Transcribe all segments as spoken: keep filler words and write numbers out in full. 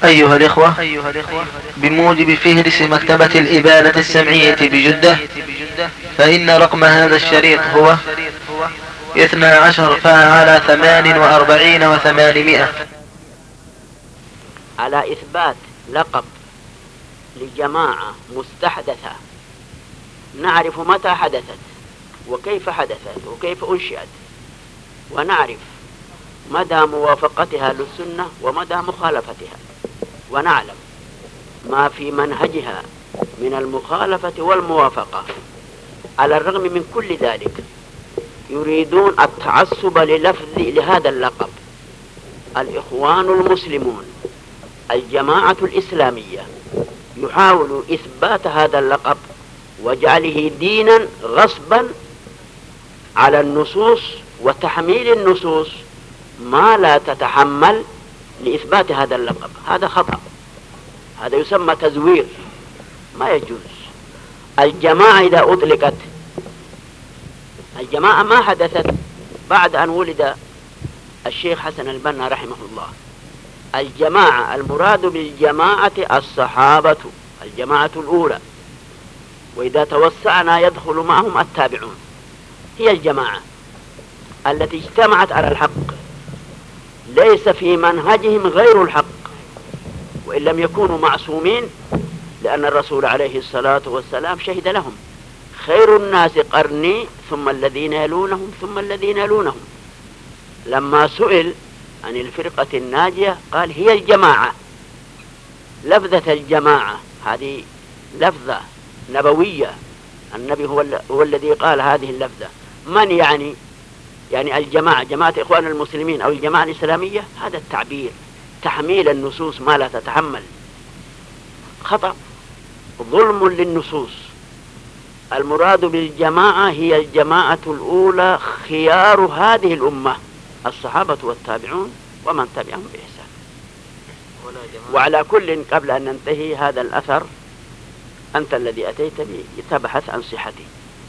أيها الإخوة، بموجب فهرس مكتبة الإبانة السمعية بجدة، فإن رقم هذا الشريط هو اثنا عشر فا على ثمان وأربعين وثمانمائة. على إثبات لقب لجماعة مستحدثة نعرف متى حدثت وكيف حدثت وكيف أنشئت، ونعرف مدى موافقتها للسنة ومدى مخالفتها، ونعلم ما في منهجها من المخالفة والموافقة. على الرغم من كل ذلك يريدون التعصب للفظ لهذا اللقب، الإخوان المسلمون، الجماعة الإسلامية، يحاول إثبات هذا اللقب وجعله دينا غصبا على النصوص وتحميل النصوص ما لا تتحمل لإثبات هذا اللقب. هذا خطأ، هذا يسمى تزوير، ما يجوز. الجماعة إذا أطلقت، الجماعة ما حدثت بعد أن ولد الشيخ حسن البنا رحمه الله. الجماعة المراد بالجماعة الصحابة، الجماعة الأولى، وإذا توسعنا يدخل معهم التابعون. هي الجماعة التي اجتمعت على الحق، ليس في منهجهم غير الحق، وإن لم يكونوا معصومين، لأن الرسول عليه الصلاة والسلام شهد لهم: خير الناس قرني ثم الذين يلونهم ثم الذين يلونهم. لما سئل عن الفرقة الناجية قال: هي الجماعة. لفظة الجماعة هذه لفظة نبوية، النبي هو, هو الذي قال هذه اللفظة. من يعني؟ يعني الجماعة، جماعة إخوان المسلمين أو الجماعة الإسلامية. هذا التعبير تحميل النصوص ما لا تتحمل، خطأ، ظلم للنصوص. المراد بالجماعة هي الجماعة الأولى، خيار هذه الأمة، الصحابة والتابعون ومن تبعهم بإحسان. وعلى كل، قبل أن ننتهي هذا الأثر، أنت الذي أتيت به تبحث عن صحته،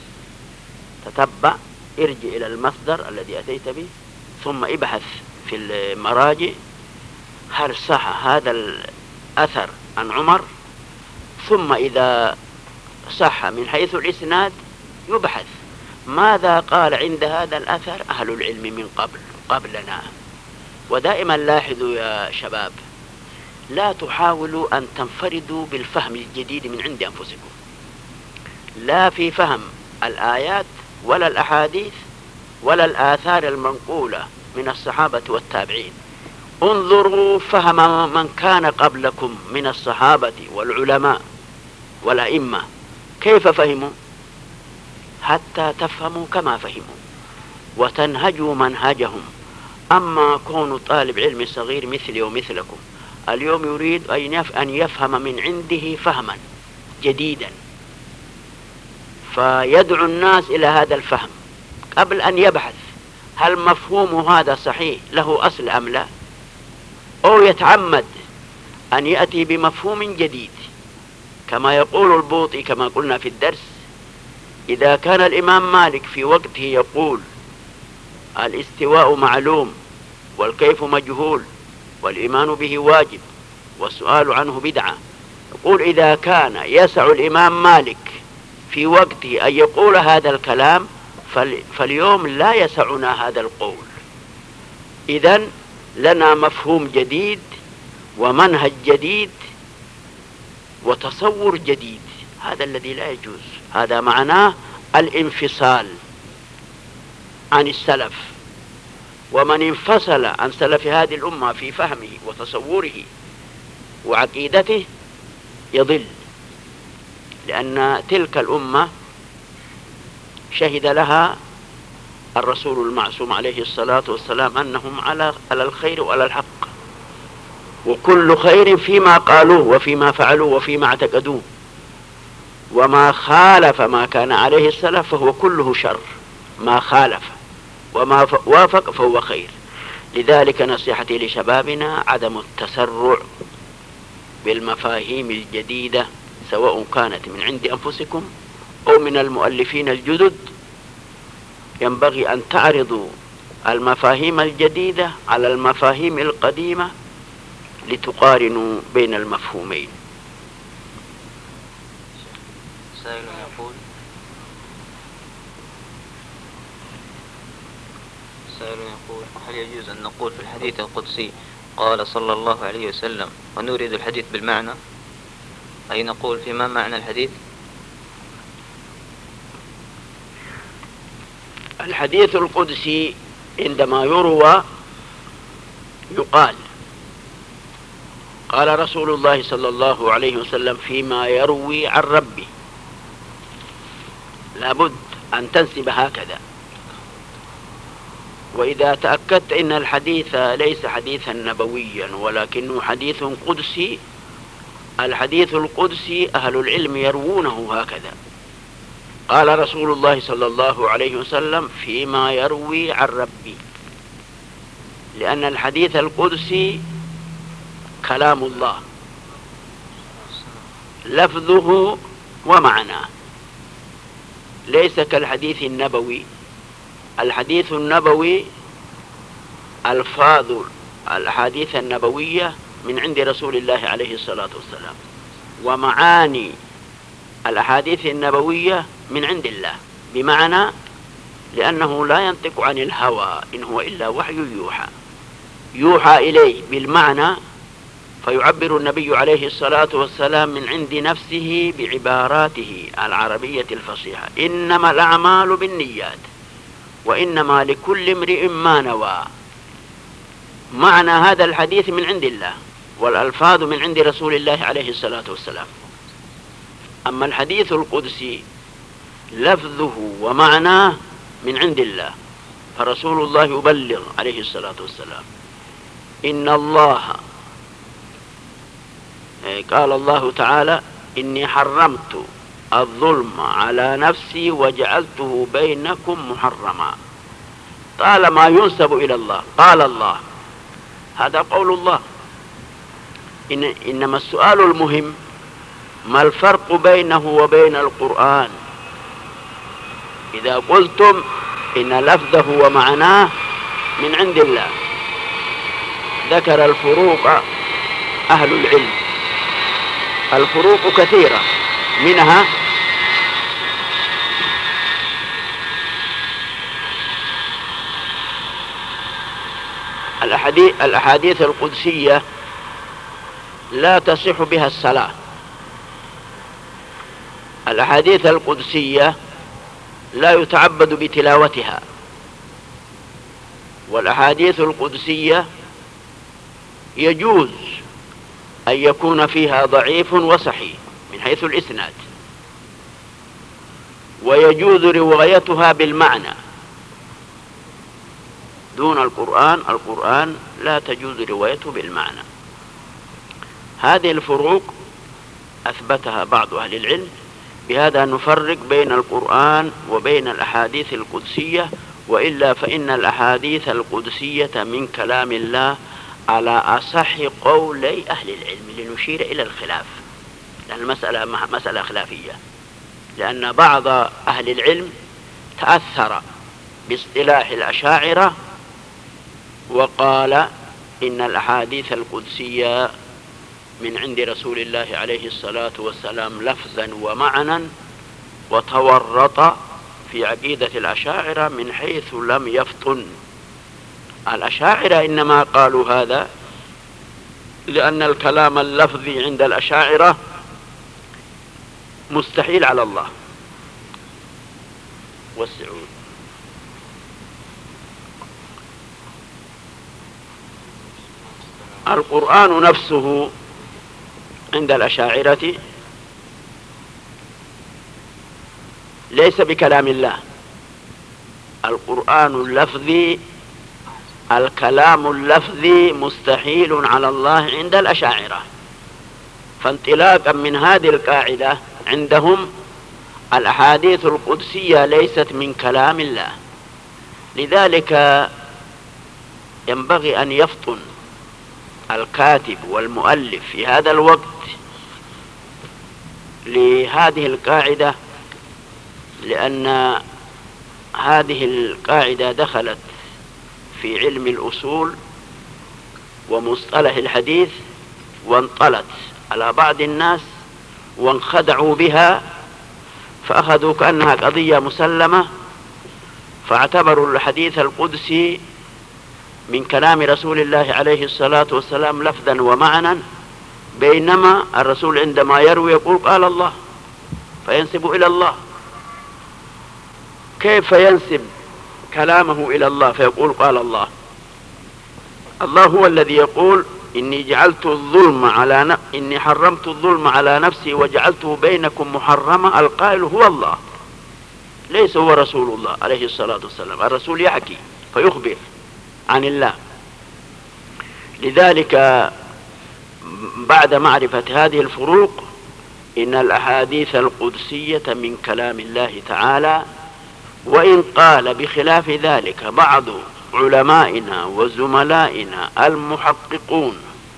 تتبع، ارجع إلى المصدر الذي أتيت به، ثم ابحث في المراجع هل صح هذا الأثر عن عمر، ثم إذا صح من حيث الإسناد يبحث ماذا قال عند هذا الأثر أهل العلم من قبل قبلنا. ودائما لاحظوا يا شباب، لا تحاولوا أن تنفردوا بالفهم الجديد من عند أنفسكم، لا في فهم الآيات ولا الأحاديث ولا الآثار المنقولة من الصحابة والتابعين. انظروا فهم من كان قبلكم من الصحابة والعلماء والأئمة كيف فهموا، حتى تفهموا كما فهموا وتنهجوا منهجهم. أما كون طالب علم صغير مثلي ومثلكم اليوم يريد أن يفهم من عنده فهما جديدا، فيدعو الناس إلى هذا الفهم قبل أن يبحث هل مفهوم هذا صحيح له أصل أم لا، أو يتعمد أن يأتي بمفهوم جديد. كما يقول البوطي كما قلنا في الدرس: إذا كان الإمام مالك في وقته يقول الاستواء معلوم والكيف مجهول والإيمان به واجب والسؤال عنه بدعة، يقول إذا كان يسع الإمام مالك في وقته أن يقول هذا الكلام، فاليوم لا يسعنا هذا القول. إذن لنا مفهوم جديد ومنهج جديد وتصور جديد، هذا الذي لا يجوز. هذا معناه الانفصال عن السلف، ومن انفصل عن سلف هذه الأمة في فهمه وتصوره وعقيدته يضل، لأن تلك الأمة شهد لها الرسول المعصوم عليه الصلاة والسلام أنهم على على الخير وعلى الحق، وكل خير فيما قالوه وفيما فعلوه وفيما اعتقدوه، وما خالف ما كان عليه السلف فهو كله شر، ما خالف وما وافق فهو خير. لذلك نصيحتي لشبابنا عدم التسرع بالمفاهيم الجديدة، سواء كانت من عند أنفسكم أو من المؤلفين الجدد. ينبغي أن تعرضوا المفاهيم الجديدة على المفاهيم القديمة لتقارنوا بين المفهومين. سائل يقول سائل يقول هل يجوز أن نقول في الحديث القدسي قال صلى الله عليه وسلم ونريد الحديث بالمعنى، أي نقول فيما معنى الحديث؟ الحديث القدسي عندما يروى يقال قال رسول الله صلى الله عليه وسلم فيما يروي عن ربه، لابد أن تنسب هكذا. وإذا تأكدت إن الحديث ليس حديثا نبويا ولكنه حديث قدسي، الحديث القدسي أهل العلم يروونه هكذا، قال رسول الله صلى الله عليه وسلم فيما يروي عن ربي، لأن الحديث القدسي كلام الله لفظه ومعناه، ليس كالحديث النبوي. الحديث النبوي ألفاظ الأحاديث النبوية من عند رسول الله عليه الصلاة والسلام، ومعاني الأحاديث النبوية من عند الله، بمعنى لأنه لا ينطق عن الهوى إن هو إلا وحي يوحى، يوحى إليه بالمعنى، فيعبر النبي عليه الصلاة والسلام من عند نفسه بعباراته العربية الفصيحة: إنما الأعمال بالنيات وإنما لكل امرئ ما نوى. معنى هذا الحديث من عند الله، والألفاظ من عند رسول الله عليه الصلاة والسلام. أما الحديث القدسي لفظه ومعناه من عند الله، فرسول الله يبلغ عليه الصلاة والسلام: إن الله، قال الله تعالى: إني حرمت الظلم على نفسي وجعلته بينكم محرما. طالما ينسب إلى الله قال الله، هذا قول الله. إن إنما السؤال المهم ما الفرق بينه وبين القرآن؟ إذا قلتم إن لفظه ومعناه من عند الله، ذكر الفروق أهل العلم. الفروق كثيرة، منها الأحاديث, الأحاديث القدسية لا تصح بها الصلاة. الأحاديث القدسية لا يتعبد بتلاوتها، والأحاديث القدسية يجوز أن يكون فيها ضعيف وصحيح من حيث الإسناد، ويجوز روايتها بالمعنى دون القرآن. القرآن لا تجوز روايته بالمعنى. هذه الفروق أثبتها بعض أهل العلم، بهذا نفرق بين القرآن وبين الأحاديث القدسية، وإلا فإن الأحاديث القدسية من كلام الله على أصح قولي أهل العلم، لنشير إلى الخلاف، لأن المسألة مسألة خلافية، لأن بعض أهل العلم تأثر باصطلاح الأشاعرة وقال إن الأحاديث القدسية من عند رسول الله عليه الصلاة والسلام لفظا ومعنى، وتورط في عقيدة الأشاعرة من حيث لم يفطن. الأشاعرة إنما قالوا هذا لأن الكلام اللفظي عند الأشاعرة مستحيل على الله. والسعود القرآن نفسه عند الأشاعرة ليس بكلام الله. القرآن اللفظي، الكلام اللفظي مستحيل على الله عند الأشاعرة. فانطلاقا من هذه القاعدة عندهم الأحاديث القدسية ليست من كلام الله. لذلك ينبغي أن يفطن الكاتب والمؤلف في هذا الوقت لهذه القاعدة، لأن هذه القاعدة دخلت في علم الأصول ومصطلح الحديث وانطلت على بعض الناس وانخدعوا بها، فأخذوا كأنها قضية مسلمة، فاعتبروا الحديث القدسي من كلام رسول الله عليه الصلاة والسلام لفظا ومعنى، بينما الرسول عندما يروي يقول قال الله، فينسب إلى الله. كيف ينسب كلامه إلى الله فيقول قال الله؟ الله هو الذي يقول إني جعلت الظلم على ن... إني حرمت الظلم على نفسي وجعلته بينكم محرما. القائل هو الله، ليس هو رسول الله عليه الصلاة والسلام. الرسول يحكي فيخبر عن الله. لذلك بعد معرفة هذه الفروق، إن الأحاديث القدسية من كلام الله تعالى، وإن قال بخلاف ذلك بعض علمائنا وزملائنا المحققون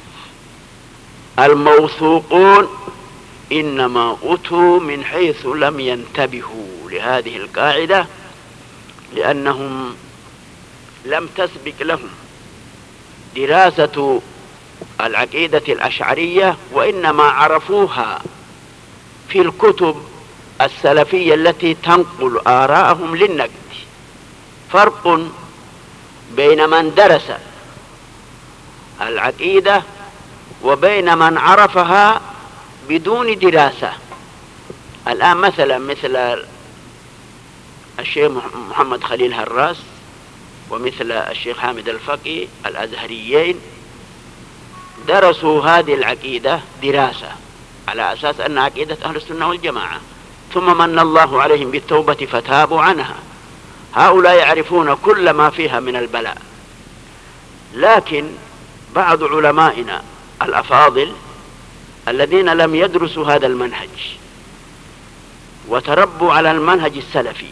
الموثوقون، إنما أتوا من حيث لم ينتبهوا لهذه القاعدة، لأنهم لم تسبق لهم دراسة العقيدة الأشعرية، وإنما عرفوها في الكتب السلفية التي تنقل آراءهم للنقد. فرق بين من درس العقيدة وبين من عرفها بدون دراسة. الآن مثلا مثل الشيخ محمد خليل هراس ومثل الشيخ حامد الفقي الأزهريين درسوا هذه العقيدة دراسة على أساس أنها عقيدة أهل السنة والجماعة، ثم من الله عليهم بالتوبة فتابوا عنها. هؤلاء يعرفون كل ما فيها من البلاء. لكن بعض علمائنا الأفاضل الذين لم يدرسوا هذا المنهج وتربوا على المنهج السلفي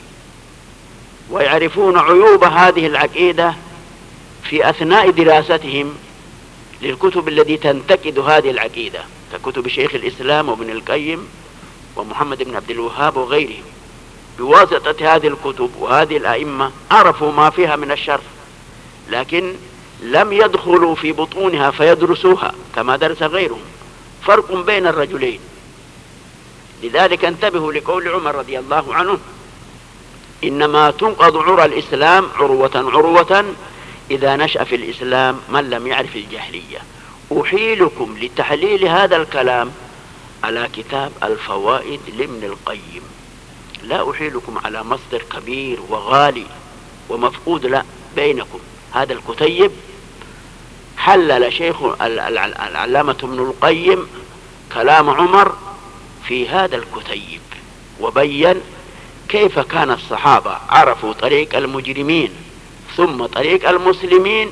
ويعرفون عيوب هذه العقيدة في أثناء دراستهم للكتب التي تنتقد هذه العقيدة ككتب شيخ الإسلام وابن القيم ومحمد بن عبد الوهاب وغيرهم، بواسطة هذه الكتب وهذه الأئمة عرفوا ما فيها من الشر، لكن لم يدخلوا في بطونها فيدرسوها كما درس غيرهم. فرق بين الرجلين. لذلك انتبهوا لقول عمر رضي الله عنه: إنما تنقض عرى الإسلام عروة عروة إذا نشأ في الإسلام من لم يعرف الجاهلية. أحيلكم لتحليل هذا الكلام على كتاب الفوائد لابن القيم، لا أحيلكم على مصدر كبير وغالي ومفقود، لا، بينكم. هذا الكتيب حلل شيخ العلامة ابن القيم كلام عمر في هذا الكتيب، وبين كيف كان الصحابة عرفوا طريق المجرمين ثم طريق المسلمين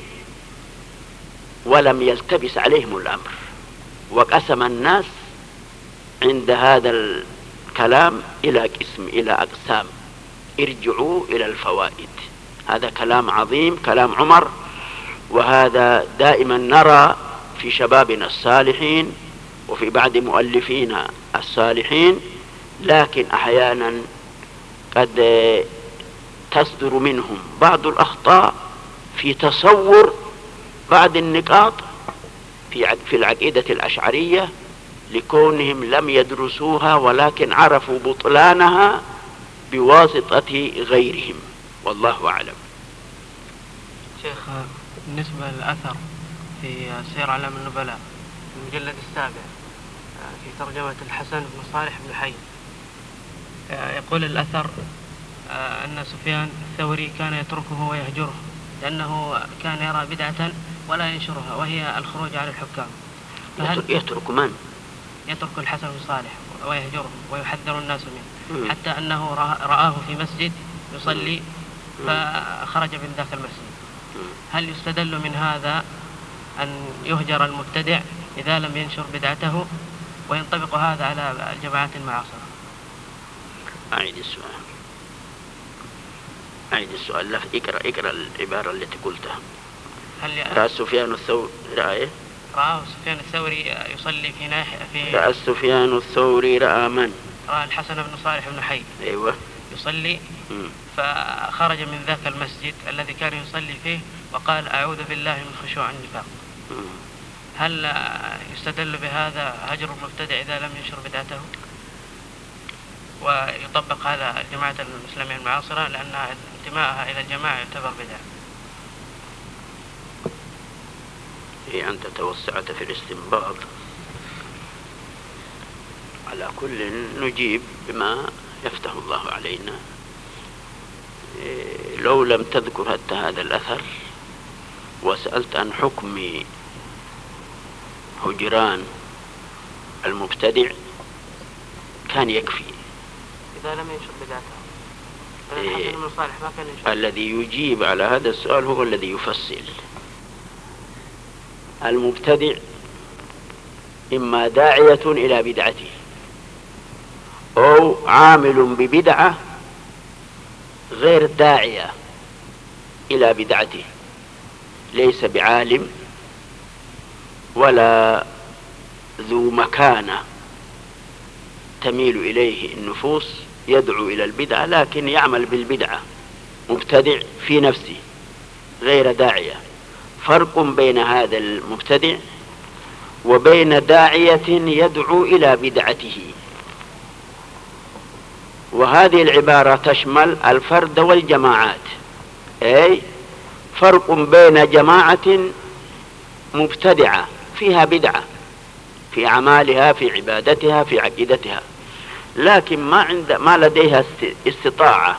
ولم يلتبس عليهم الأمر، وقسم الناس عند هذا الكلام إلى قسم إلى أقسام. ارجعوا إلى الفوائد. هذا كلام عظيم، كلام عمر، وهذا دائما نرى في شبابنا الصالحين وفي بعض مؤلفينا الصالحين، لكن أحيانا قد تصدر منهم بعض الأخطاء في تصور بعض النقاط في العقيدة الأشعرية لكونهم لم يدرسوها، ولكن عرفوا بطلانها بواسطة غيرهم، والله أعلم. شيخ، بالنسبة للأثر في سير أعلام النبلاء المجلد السابع في ترجمة الحسن بن صالح بن حي، يقول الأثر أن سفيان الثوري كان يتركه ويهجره لأنه كان يرى بدعة ولا ينشرها، وهي الخروج على الحكام. فهل يترك من؟ يترك الحسن بن صالح ويهجره ويحذر الناس منه، حتى أنه رآه في مسجد يصلي فخرج من ذاك المسجد. هل يستدل من هذا أن يهجر المبتدع إذا لم ينشر بدعته، وينطبق هذا على الجماعات المعاصرة؟ أعيد السؤال أعيد السؤال لا اقرأ اقرأ العبارة التي قلتها. هل رأى سفيان الثوري رأى رأى سفيان الثوري يصلي في ناحية في رأى سفيان الثوري رأى من؟ رأى الحسن بن صالح بن حي أيوة يصلي، م. فخرج من ذاك المسجد الذي كان يصلي فيه وقال: أعوذ بالله من خشوع النفاق. هل يستدل بهذا هجر المبتدع إذا لم ينشر بدعته؟ ويطبق هذا جماعة المسلمين المعاصرة لأن انتمائها إلى الجماعة يعتبر بدعة. هي أنت توسعت في الاستنباط. على كل نجيب بما يفتح الله علينا. لو لم تذكر حتى هذا الأثر وسألت عن حكم هجران المبتدع كان يكفي. إذا لم ينشر بدعته إيه الحسن بن صالح ما كان ينشر. الذي يجيب على هذا السؤال هو الذي يفصل. المبتدع إما داعية إلى بدعته أو عامل ببدعة غير داعية إلى بدعته، ليس بعالم ولا ذو مكانة تميل إليه النفوس يدعو إلى البدعة، لكن يعمل بالبدعة، مبتدع في نفسه غير داعية. فرق بين هذا المبتدع وبين داعية يدعو إلى بدعته. وهذه العبارة تشمل الفرد والجماعات، أي فرق بين جماعة مبتدعة فيها بدعة في أعمالها في عبادتها في عقيدتها، لكن ما عند ما لديها استطاعة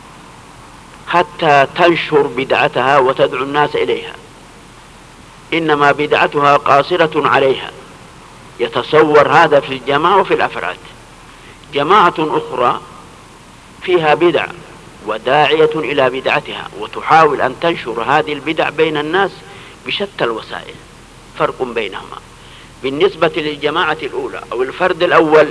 حتى تنشر بدعتها وتدعو الناس إليها، إنما بدعتها قاصرة عليها. يتصور هذا في الجماعة وفي الأفراد. جماعة أخرى فيها بدع وداعية إلى بدعتها وتحاول أن تنشر هذه البدع بين الناس بشتى الوسائل. فرق بينهما. بالنسبة للجماعة الأولى أو الفرد الأول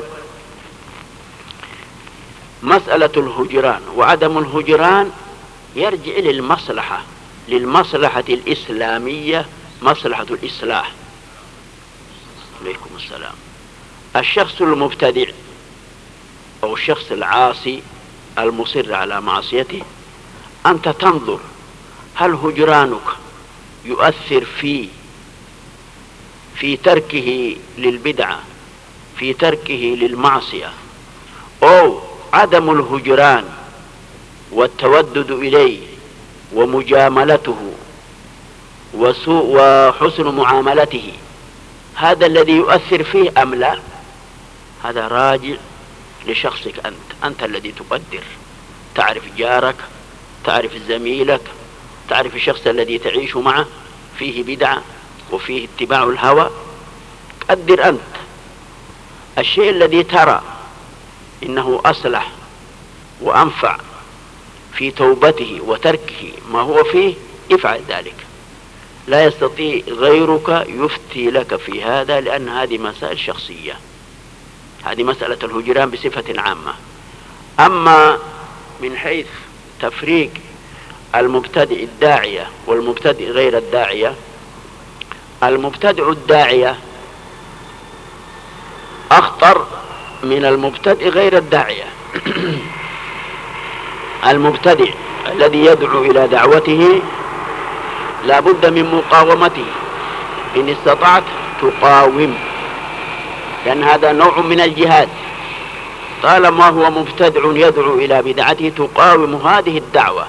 مسألة الهجران وعدم الهجران يرجع للمصلحة للمصلحة الإسلامية، مصلحة الإصلاح. عليكم السلام. الشخص المبتدع أو الشخص العاصي المصر على معصيته، أنت تنظر هل هجرانك يؤثر في في تركه للبدعة، في تركه للمعصية، أو عدم الهجران والتودد إليه ومجاملته وسوء وحسن معاملته هذا الذي يؤثر فيه أم لا؟ هذا راجع لشخصك أنت. أنت الذي تقدر، تعرف جارك، تعرف زميلك، تعرف الشخص الذي تعيش معه فيه بدعة وفيه اتباع الهوى. قدر أنت الشيء الذي ترى إنه أصلح وأنفع في توبته وتركه ما هو فيه، افعل ذلك. لا يستطيع غيرك يفتي لك في هذا، لأن هذه مسائل شخصية. هذه مسألة الهجران بصفة عامة. أما من حيث تفريق المبتدئ الداعية والمبتدئ غير الداعية، المبتدئ الداعية أخطر من المبتدئ غير الداعية. المبتدئ الذي يدعو إلى دعوته لا بد من مقاومته، إن استطعت تقاوم، لأن هذا نوع من الجهاد. طالما هو مبتدع يدعو إلى بدعته تقاوم هذه الدعوة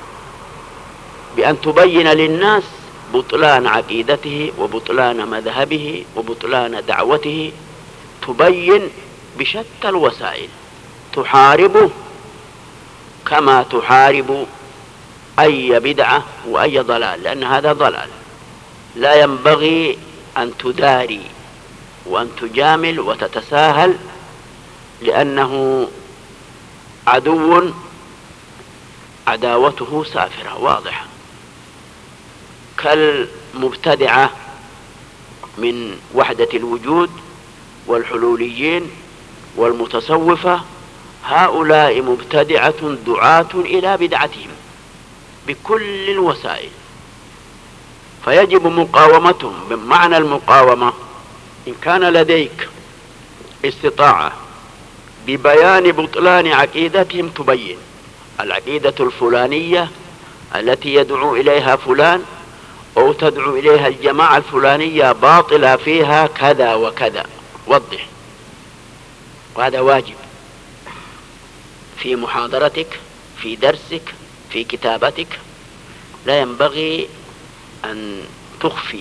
بأن تبين للناس بطلان عقيدته وبطلان مذهبه وبطلان دعوته، تبين بشتى الوسائل، تحاربه كما تحارب أي بدعة وأي ضلال، لأن هذا ضلال. لا ينبغي أن تداري وأن تجامل وتتساهل، لأنه عدو عداوته سافرة واضحة، كالمبتدعة من وحدة الوجود والحلوليين والمتصوفة. هؤلاء مبتدعة دعاة إلى بدعتهم بكل الوسائل، فيجب مقاومتهم. بمعنى المقاومة، إن كان لديك استطاعة ببيان بطلان عقيدتهم تبين العقيدة الفلانية التي يدعو إليها فلان أو تدعو إليها الجماعة الفلانية باطلة فيها كذا وكذا، وضح. وهذا واجب في محاضرتك، في درسك، في كتابتك، لا ينبغي أن تخفي،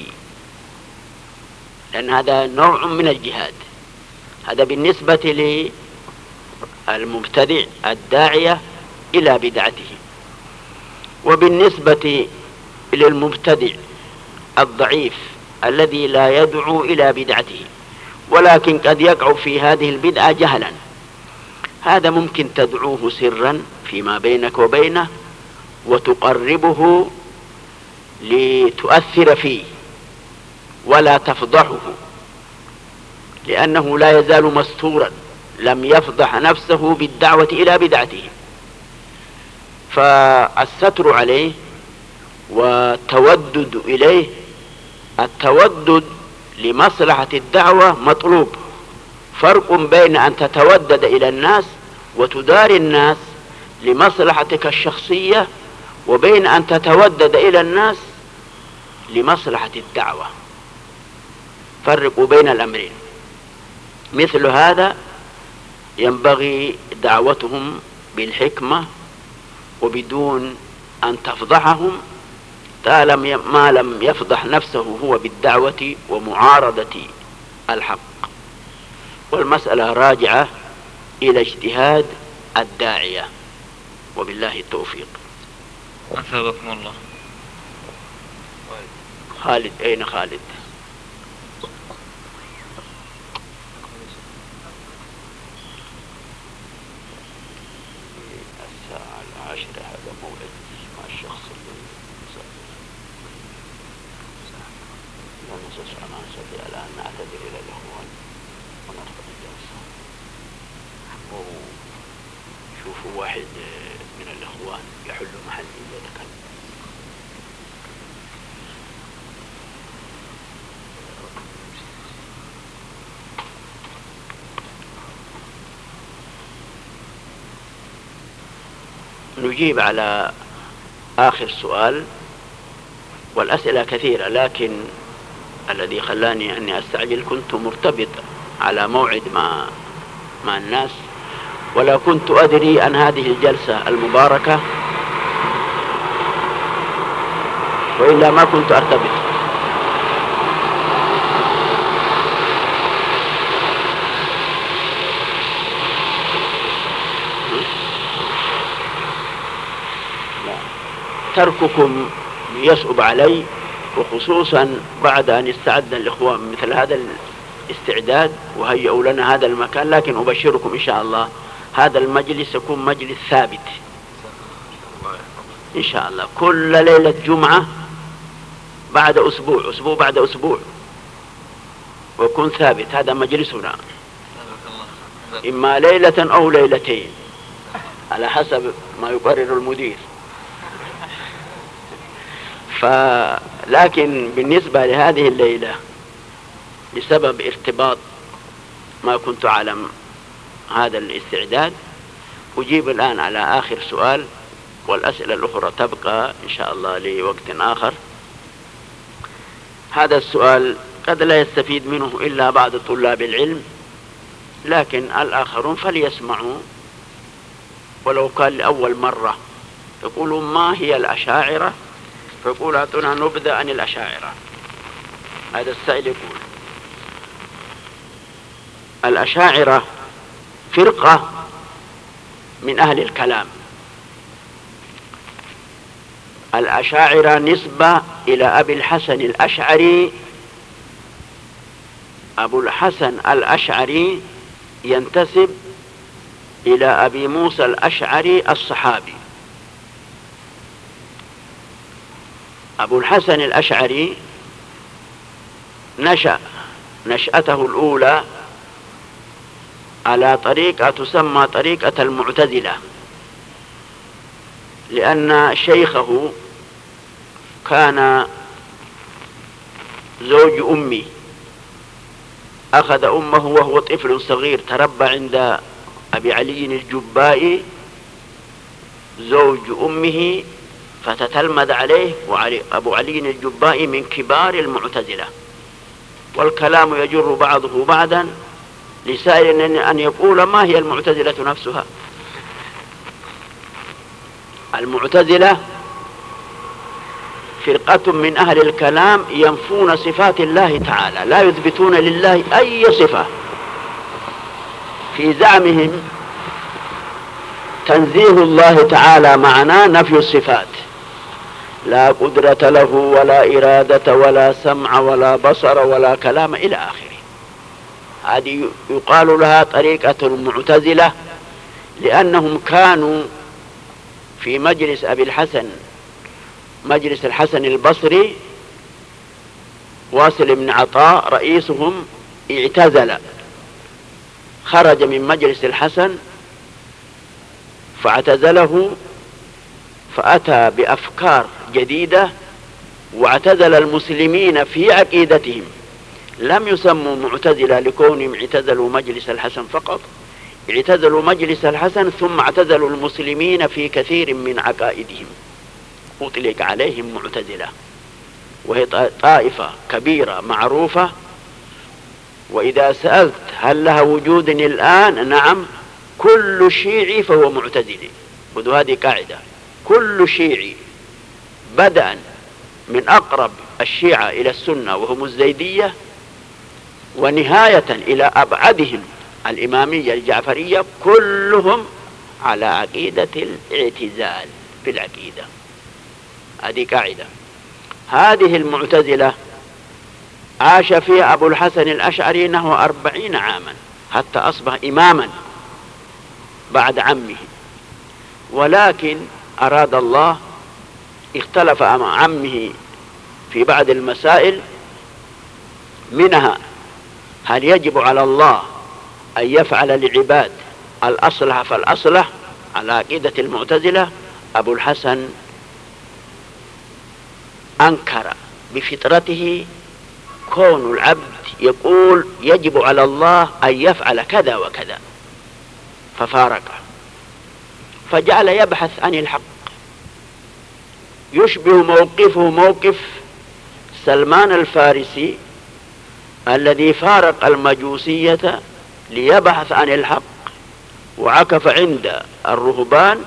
لأن هذا نوع من الجهاد. هذا بالنسبة للمبتدع الداعية إلى بدعته. وبالنسبة للمبتدع الضعيف الذي لا يدعو إلى بدعته ولكن قد يقع في هذه البدعة جهلا، هذا ممكن تدعوه سرا فيما بينك وبينه وتقربه لتؤثر فيه ولا تفضحه، لأنه لا يزال مستورا، لم يفضح نفسه بالدعوة إلى بدعته. فالستر عليه والتودد إليه، التودد لمصلحة الدعوة مطلوب. فرق بين أن تتودد إلى الناس وتداري الناس لمصلحتك الشخصية، وبين أن تتودد إلى الناس لمصلحة الدعوة. فرقوا بين الأمرين. مثل هذا ينبغي دعوتهم بالحكمة وبدون أن تفضحهم، طالما ما لم يفضح نفسه هو بالدعوة ومعارضة الحق. والمسألة راجعة إلى اجتهاد الداعية، وبالله التوفيق. أثابكم الله. خالد، أين خالد؟ الساعة العاشرة هذا موعد مع الشخص لا نسأل عن نستطيع الآن نعتذر إلى الإخوان ونرفض الجلسة. وشوفوا واحد من الإخوان يحل محل يتكلم. نجيب على آخر سؤال، والأسئلة كثيرة، لكن الذي خلاني أني أستعجل كنت مرتبط على موعد مع مع الناس، ولا كنت أدري أن هذه الجلسة المباركة، وإلا ما كنت أرتبط. ترككم يصعب علي، وخصوصا بعد أن استعد الإخوان مثل هذا الاستعداد وهيئوا لنا هذا المكان. لكن أبشركم إن شاء الله هذا المجلس يكون مجلس ثابت إن شاء الله، كل ليلة جمعة بعد أسبوع، أسبوع بعد أسبوع، ويكون ثابت. هذا مجلسنا، إما ليلة أو ليلتين على حسب ما يقرر المدير. لكن بالنسبة لهذه الليلة بسبب ارتباط ما كنت أعلم هذا الاستعداد، أجيب الآن على آخر سؤال، والأسئلة الأخرى تبقى إن شاء الله لوقت آخر. هذا السؤال قد لا يستفيد منه إلا بعض طلاب العلم، لكن الآخرون فليسمعوا ولو كان لأول مرة. يقولون ما هي الأشاعرة؟ فيقول أعطونا نبذة عن الأشاعرة. هذا السائل يقول الأشاعرة فرقة من أهل الكلام. الأشاعرة نسبة إلى أبي الحسن الأشعري. أبو الحسن الأشعري ينتسب إلى أبي موسى الأشعري الصحابي. أبو الحسن الأشعري نشأ نشأته الأولى على طريقة تسمى طريقة المعتزلة، لأن شيخه كان زوج أمي، أخذ أمه وهو طفل صغير، تربى عند أبي علي الجبائي زوج أمه، فتتلمذ عليه وعلي أبو علي الجبائي من كبار المعتزلة. والكلام يجر بعضه بعضا لسائل أن يقول ما هي المعتزلة نفسها. المعتزلة فرقة من أهل الكلام ينفون صفات الله تعالى، لا يثبتون لله أي صفة. في زعمهم تنزيه الله تعالى معناه نفي الصفات، لا قدرة له ولا إرادة ولا سمع ولا بصر ولا كلام إلى آخره. هذه يقال لها طريقة المعتزلة، لأنهم كانوا في مجلس أبي الحسن مجلس الحسن البصري، واصل بن عطاء رئيسهم اعتزل، خرج من مجلس الحسن فاعتزله، فأتى بأفكار جديدة واعتزل المسلمين في عقيدتهم. لم يسموا معتزلة لكونهم اعتزلوا مجلس الحسن فقط، اعتزلوا مجلس الحسن ثم اعتزلوا المسلمين في كثير من عقائدهم، أطلق عليهم معتزلة، وهي طائفة كبيرة معروفة. وإذا سألت هل لها وجود الآن؟ نعم، كل شيعي فهو معتزلي. خذوا هذه قاعدة، كل شيعي بدءا من أقرب الشيعة إلى السنة وهم الزيدية، ونهاية إلى أبعدهم الإمامية الجعفرية، كلهم على عقيدة الاعتزال في العقيدة. هذه قاعدة. هذه المعتزلة عاش فيها أبو الحسن الأشعري نحو أربعين عاما حتى أصبح إماما بعد عمه، ولكن أراد الله، اختلف مع عمه في بعض المسائل، منها هل يجب على الله أن يفعل للعباد الأصلح فالأصلح على عقيدة المعتزلة. أبو الحسن أنكر بفطرته كون العبد يقول يجب على الله أن يفعل كذا وكذا، ففارقه، فجعل يبحث عن الحق، يشبه موقفه موقف سلمان الفارسي الذي فارق المجوسية ليبحث عن الحق، وعكف عند الرهبان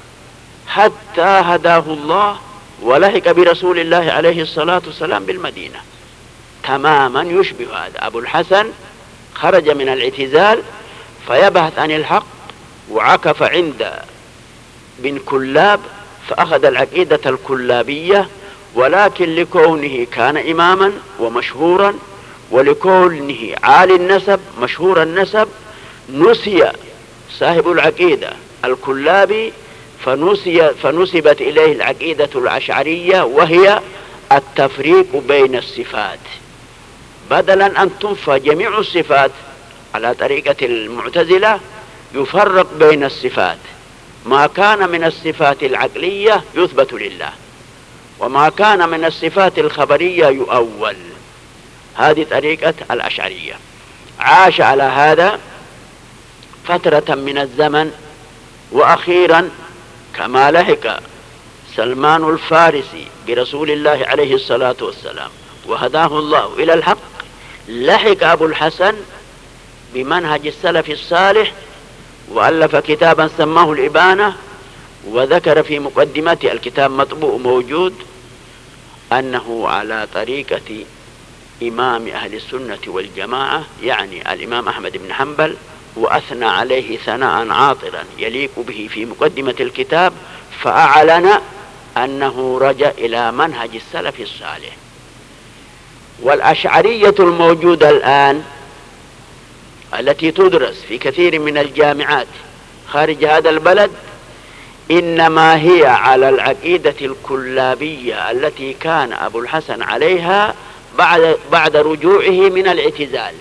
حتى هداه الله ولحق برسول الله عليه الصلاة والسلام بالمدينة. تماما يشبه هذا. أبو الحسن خرج من الاعتزال فيبحث عن الحق، وعكف عند بن كلاب فأخذ العقيدة الكلابية، ولكن لكونه كان إماما ومشهورا ولكونه عالي النسب مشهور النسب، نسي صاحب العقيدة الكلابي فنسي فنسبت إليه العقيدة الأشعرية، وهي التفريق بين الصفات، بدلا أن تنفى جميع الصفات على طريقة المعتزلة يفرق بين الصفات. ما كان من الصفات العقلية يثبت لله، وما كان من الصفات الخبرية يؤول. هذه طريقة الأشعرية. عاش على هذا فترة من الزمن، وأخيرا كما لحق سلمان الفارسي برسول الله عليه الصلاة والسلام وهداه الله إلى الحق، لحق أبو الحسن بمنهج السلف الصالح، وألف كتابا سماه الإبانة، وذكر في مقدمته، الكتاب مطبوع موجود، أنه على طريقة إمام أهل السنة والجماعة، يعني الإمام أحمد بن حنبل، وأثنى عليه ثناء عاطرا يليق به في مقدمة الكتاب، فأعلن أنه رجع إلى منهج السلف الصالح. والأشعرية الموجودة الآن التي تدرس في كثير من الجامعات خارج هذا البلد، إنما هي على العقيدة الكلابية التي كان أبو الحسن عليها بعد, بعد رجوعه من الاعتزال.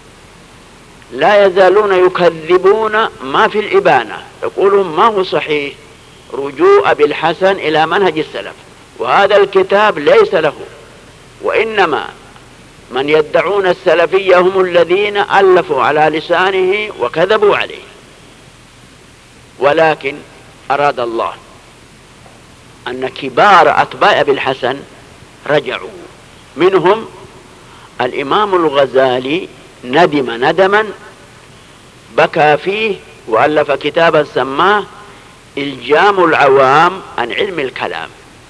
لا يزالون يكذبون ما في الإبانة، يقولون ما هو صحيح رجوع أبي الحسن إلى منهج السلف، وهذا الكتاب ليس له، وإنما من يدعون السلفية هم الذين ألفوا على لسانه وكذبوا عليه. ولكن أراد الله أن كبار أتباع أبي الحسن رجعوا. منهم الإمام الغزالي ندم ندما بكى فيه وألف كتابا سماه إلجام العوام عن علم الكلام.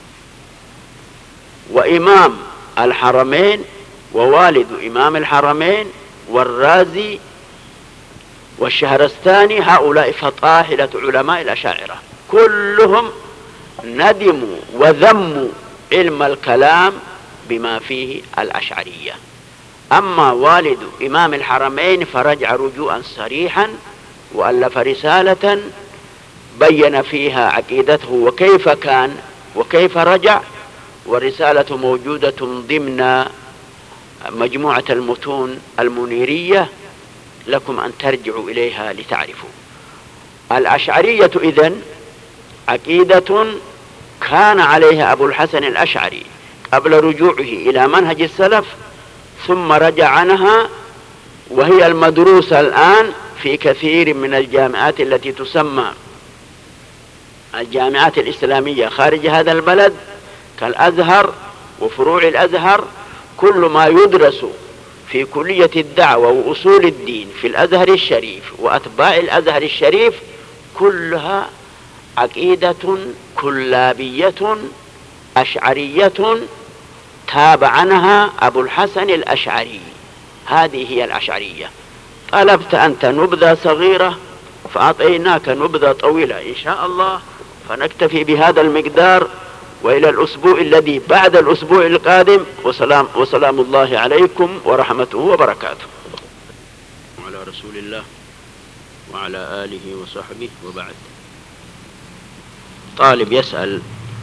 وإمام الحرمين ووالد إمام الحرمين والرازي والشهرستاني هؤلاء فطاحلة علماء الأشاعرة كلهم ندموا وذموا علم الكلام بما فيه الأشعرية. أما والد إمام الحرمين فرجع رجوعا صريحا وألف رسالة بين فيها عقيدته وكيف كان وكيف رجع، والرسالة موجودة ضمن مجموعة المتون المنيرية، لكم أن ترجعوا إليها لتعرفوا. الأشعرية إذن عقيدة كان عليها أبو الحسن الأشعري قبل رجوعه إلى منهج السلف، ثم رجع عنها، وهي المدروسة الآن في كثير من الجامعات التي تسمى الجامعات الإسلامية خارج هذا البلد كالأزهر وفروع الأزهر. كل ما يدرس في كلية الدعوة وأصول الدين في الأزهر الشريف وأتباع الأزهر الشريف كلها عقيدة كلابية أشعرية تاب عنها أبو الحسن الأشعري. هذه هي الأشعرية. طلبت أنت نبذة صغيرة فأعطيناك نبذة طويلة إن شاء الله، فنكتفي بهذا المقدار، وإلى الأسبوع الذي بعد الأسبوع القادم، وسلام, وسلام الله عليكم ورحمته وبركاته. وعلى رسول الله وعلى آله وصحبه وبعد. طالب يسأل: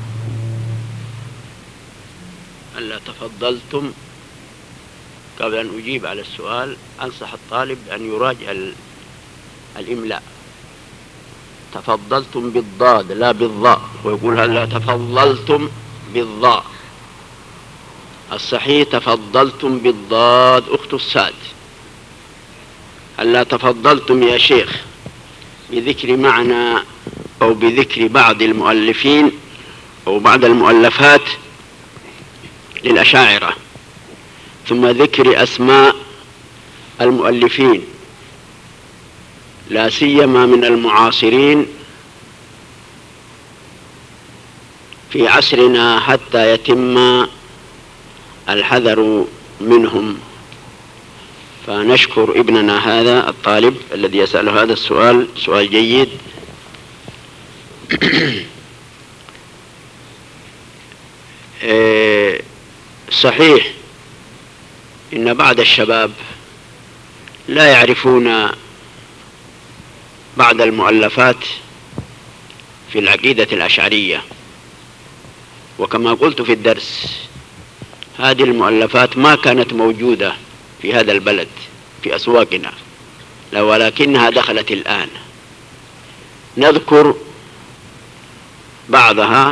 ألا تفضلتم؟ قبل أن أجيب على السؤال أنصح الطالب أن يراجع الإملاء. تفضلتم بالضاد لا بالضاء، ويقول هلا تفضلتم بالضاء. الصحيح تفضلتم بالضاد أخت الساد. هلا تفضلتم يا شيخ بذكر معنى أو بذكر بعض المؤلفين أو بعض المؤلفات للأشاعرة، ثم ذكر أسماء المؤلفين لا سيما من المعاصرين في عصرنا حتى يتم الحذر منهم. فنشكر ابننا هذا الطالب الذي يسأل هذا السؤال، سؤال جيد. صحيح إن بعض الشباب لا يعرفون بعض المؤلفات في العقيدة الأشعرية، وكما قلت في الدرس هذه المؤلفات ما كانت موجودة في هذا البلد في أسواقنا، ولكنها دخلت الآن. نذكر بعضها،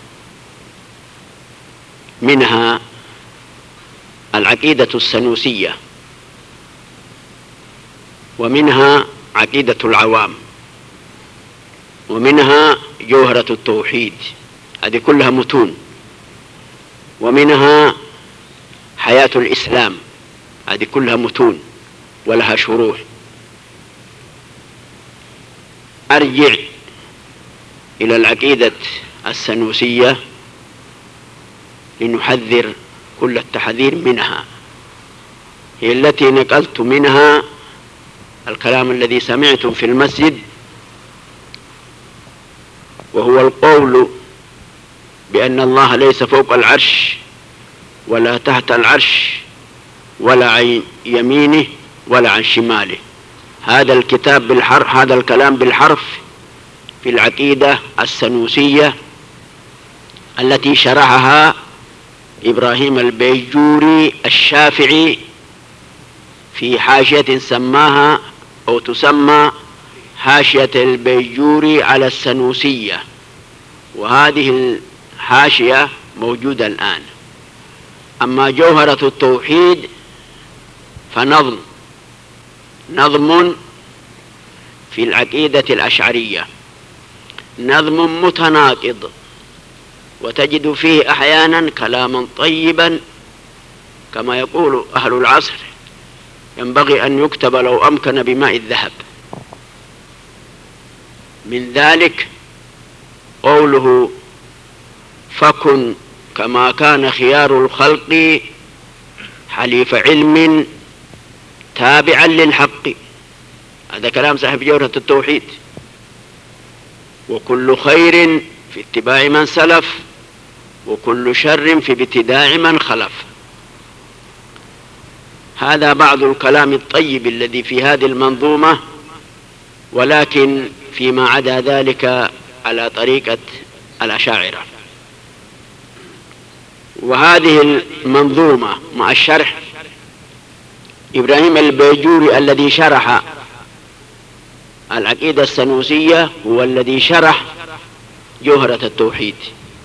منها العقيدة السنوسية، ومنها عقيدة العوام، ومنها جوهرة التوحيد، هذه كلها متون، ومنها حياة الإسلام، هذه كلها متون ولها شروح. أرجع إلى العقيدة السنوسية لنحذر كل التحذير منها، هي التي نقلت منها الكلام الذي سمعتم في المسجد، وهو القول بأن الله ليس فوق العرش ولا تحت العرش ولا عن يمينه ولا عن شماله. هذا الكتاب بالحرف، هذا الكلام بالحرف في العقيدة السنوسية التي شرحها إبراهيم البيجوري الشافعي في حاشية سماها أو تسمى حاشية البيجوري على السنوسية، وهذه الحاشية موجودة الآن. أما جوهرة التوحيد فنظم نظم في العقيدة الأشعرية، نظم متناقض وتجد فيه أحيانا كلاما طيبا كما يقول أهل العصر ينبغي أن يكتب لو أمكن بماء الذهب. من ذلك قوله فكن كما كان خيار الخلق حليف علم تابعا للحق. هذا كلام صاحب جوهرة التوحيد. وكل خير في اتباع من سلف وكل شر في ابتداع من خلف. هذا بعض الكلام الطيب الذي في هذه المنظومة، ولكن فيما عدا ذلك على طريقة الأشاعرة. وهذه المنظومة مع الشرح إبراهيم البيجوري الذي شرح العقيدة السنوسية هو الذي شرح جوهرة التوحيد.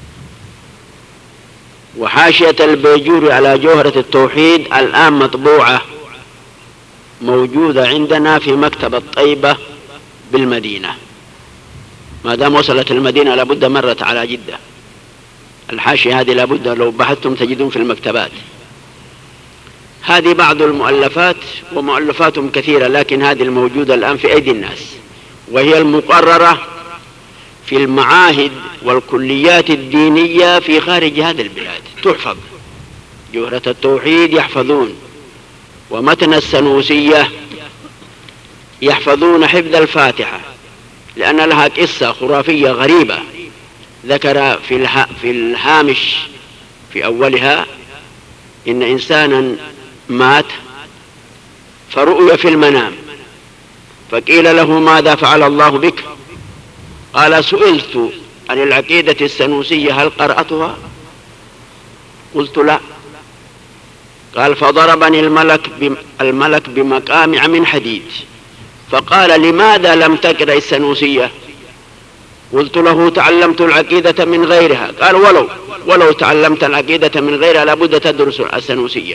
وحاشية البيجوري على جوهرة التوحيد الآن مطبوعة موجودة عندنا في مكتبة طيبة بالمدينة. ما دام وصلت المدينة لابد مرت على جدة. الحاشية هذه لابد لو بحثتم تجدون في المكتبات. هذه بعض المؤلفات ومؤلفاتهم كثيرة، لكن هذه الموجودة الآن في أيدي الناس، وهي المقررة في المعاهد والكليات الدينية في خارج هذه البلاد تحفظ. جوهرة التوحيد يحفظون، ومتن السنوسية يحفظون حفظ الفاتحة، لأن لها قصة خرافية غريبة ذكر في, الها في الهامش في أولها إن إنسانا مات فرؤي في المنام، فقيل له ماذا فعل الله بك؟ قال سئلت عن العقيدة السنوسية هل قرأتها؟ قلت لا. قال فضربني الملك الملك بمقامع من حديد، فقال لماذا لم تقرأ السنوسية؟ قلت له تعلمت العقيدة من غيرها. قال ولو ولو تعلمت العقيدة من غيرها لابد تدرس السنوسية.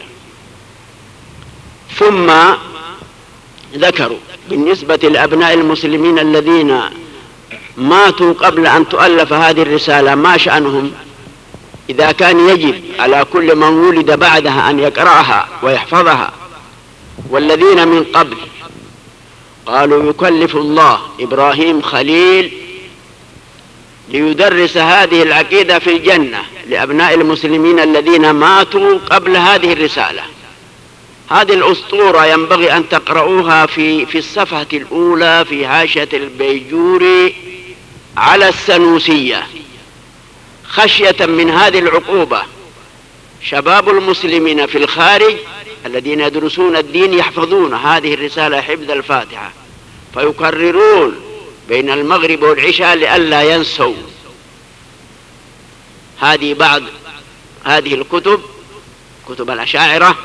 ثم ذكروا بالنسبة لأبناء المسلمين الذين ماتوا قبل أن تؤلف هذه الرسالة ما شأنهم؟ إذا كان يجب على كل من ولد بعدها أن يقرأها ويحفظها، والذين من قبل قالوا يكلف الله إبراهيم خليل ليدرس هذه العقيدة في الجنة لأبناء المسلمين الذين ماتوا قبل هذه الرسالة. هذه الأسطورة ينبغي أن تقرؤوها في في الصفحة الأولى في حاشية البيجوري على السنوسية، خشية من هذه العقوبة. شباب المسلمين في الخارج الذين يدرسون الدين يحفظون هذه الرسالة حفظ الفاتحة، فيكررون بين المغرب والعشاء لئلا ينسوا. هذه بعض هذه الكتب كتب الأشاعرة.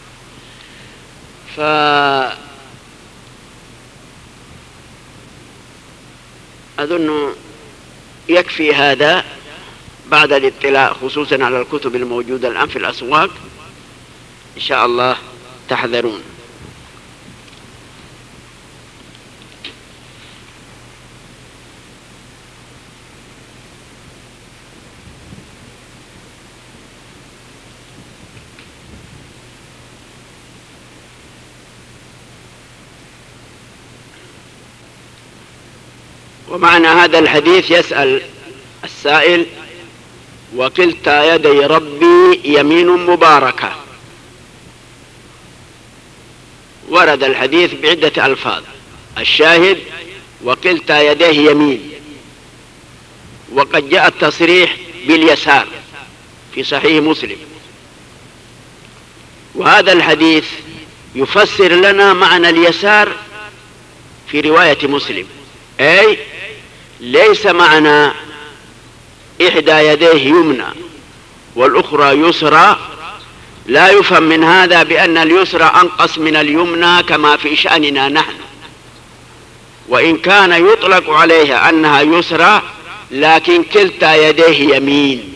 فأظن يكفي هذا بعد الاطلاع خصوصا على الكتب الموجودة الآن في الأسواق. إن شاء الله تحذرون. ومعنى هذا الحديث يسأل السائل وكلتا يدي ربي يمين مباركة. ورد الحديث بعدة ألفاظ، الشاهد وكلتا يديه يمين، وقد جاء التصريح باليسار في صحيح مسلم. وهذا الحديث يفسر لنا معنى اليسار في رواية مسلم، أي ليس معنى إحدى يديه يمنى والأخرى يسرى. لا يفهم من هذا بأن اليسرى أنقص من اليمنى كما في شأننا نحن، وإن كان يطلق عليها أنها يسرى لكن كلتا يديه يمين.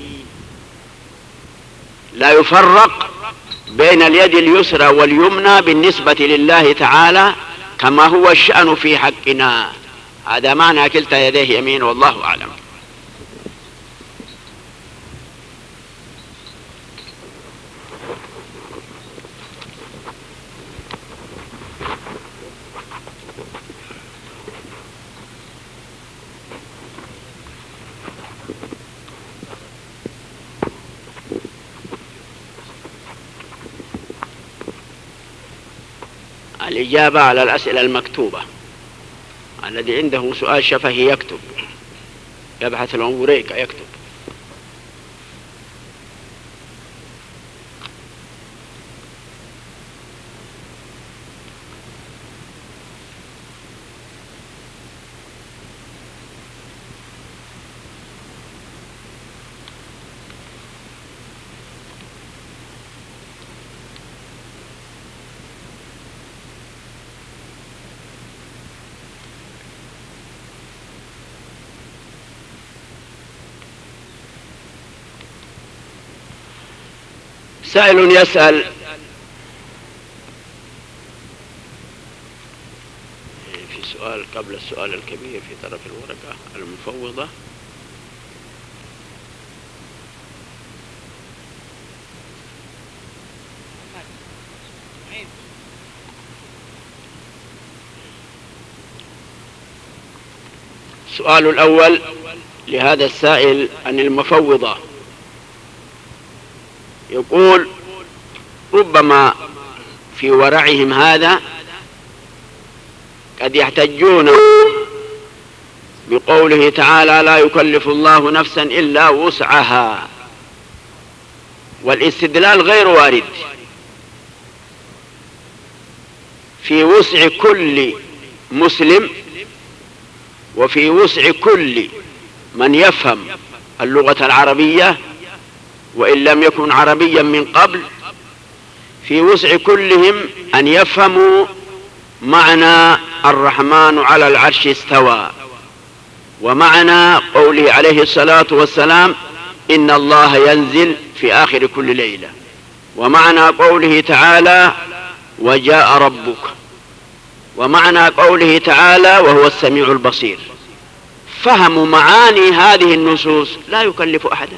لا يفرق بين اليد اليسرى واليمنى بالنسبة لله تعالى كما هو الشأن في حقنا. هذا معنى كلتا يديه يمين، والله أعلم. الإجابة على الأسئلة المكتوبة. الذي عنده سؤال شفهي يكتب، يبحث العنبريكا يكتب. سائل يسأل في سؤال قبل السؤال الكبير في طرف الورقة المفوضة. السؤال الأول لهذا السائل عن المفوضة يقول: ربما في ورعهم هذا قد يحتجون بقوله تعالى: لا يكلف الله نفسا إلا وسعها، والاستدلال غير وارد في وسع كل مسلم وفي وسع كل من يفهم اللغة العربية وإن لم يكن عربيا من قبل، في وسع كلهم أن يفهموا معنى الرحمن على العرش استوى، ومعنى قوله عليه الصلاة والسلام: إن الله ينزل في آخر كل ليلة، ومعنى قوله تعالى: وجاء ربك، ومعنى قوله تعالى: وهو السميع البصير. فهم معاني هذه النصوص لا يكلف أحدا.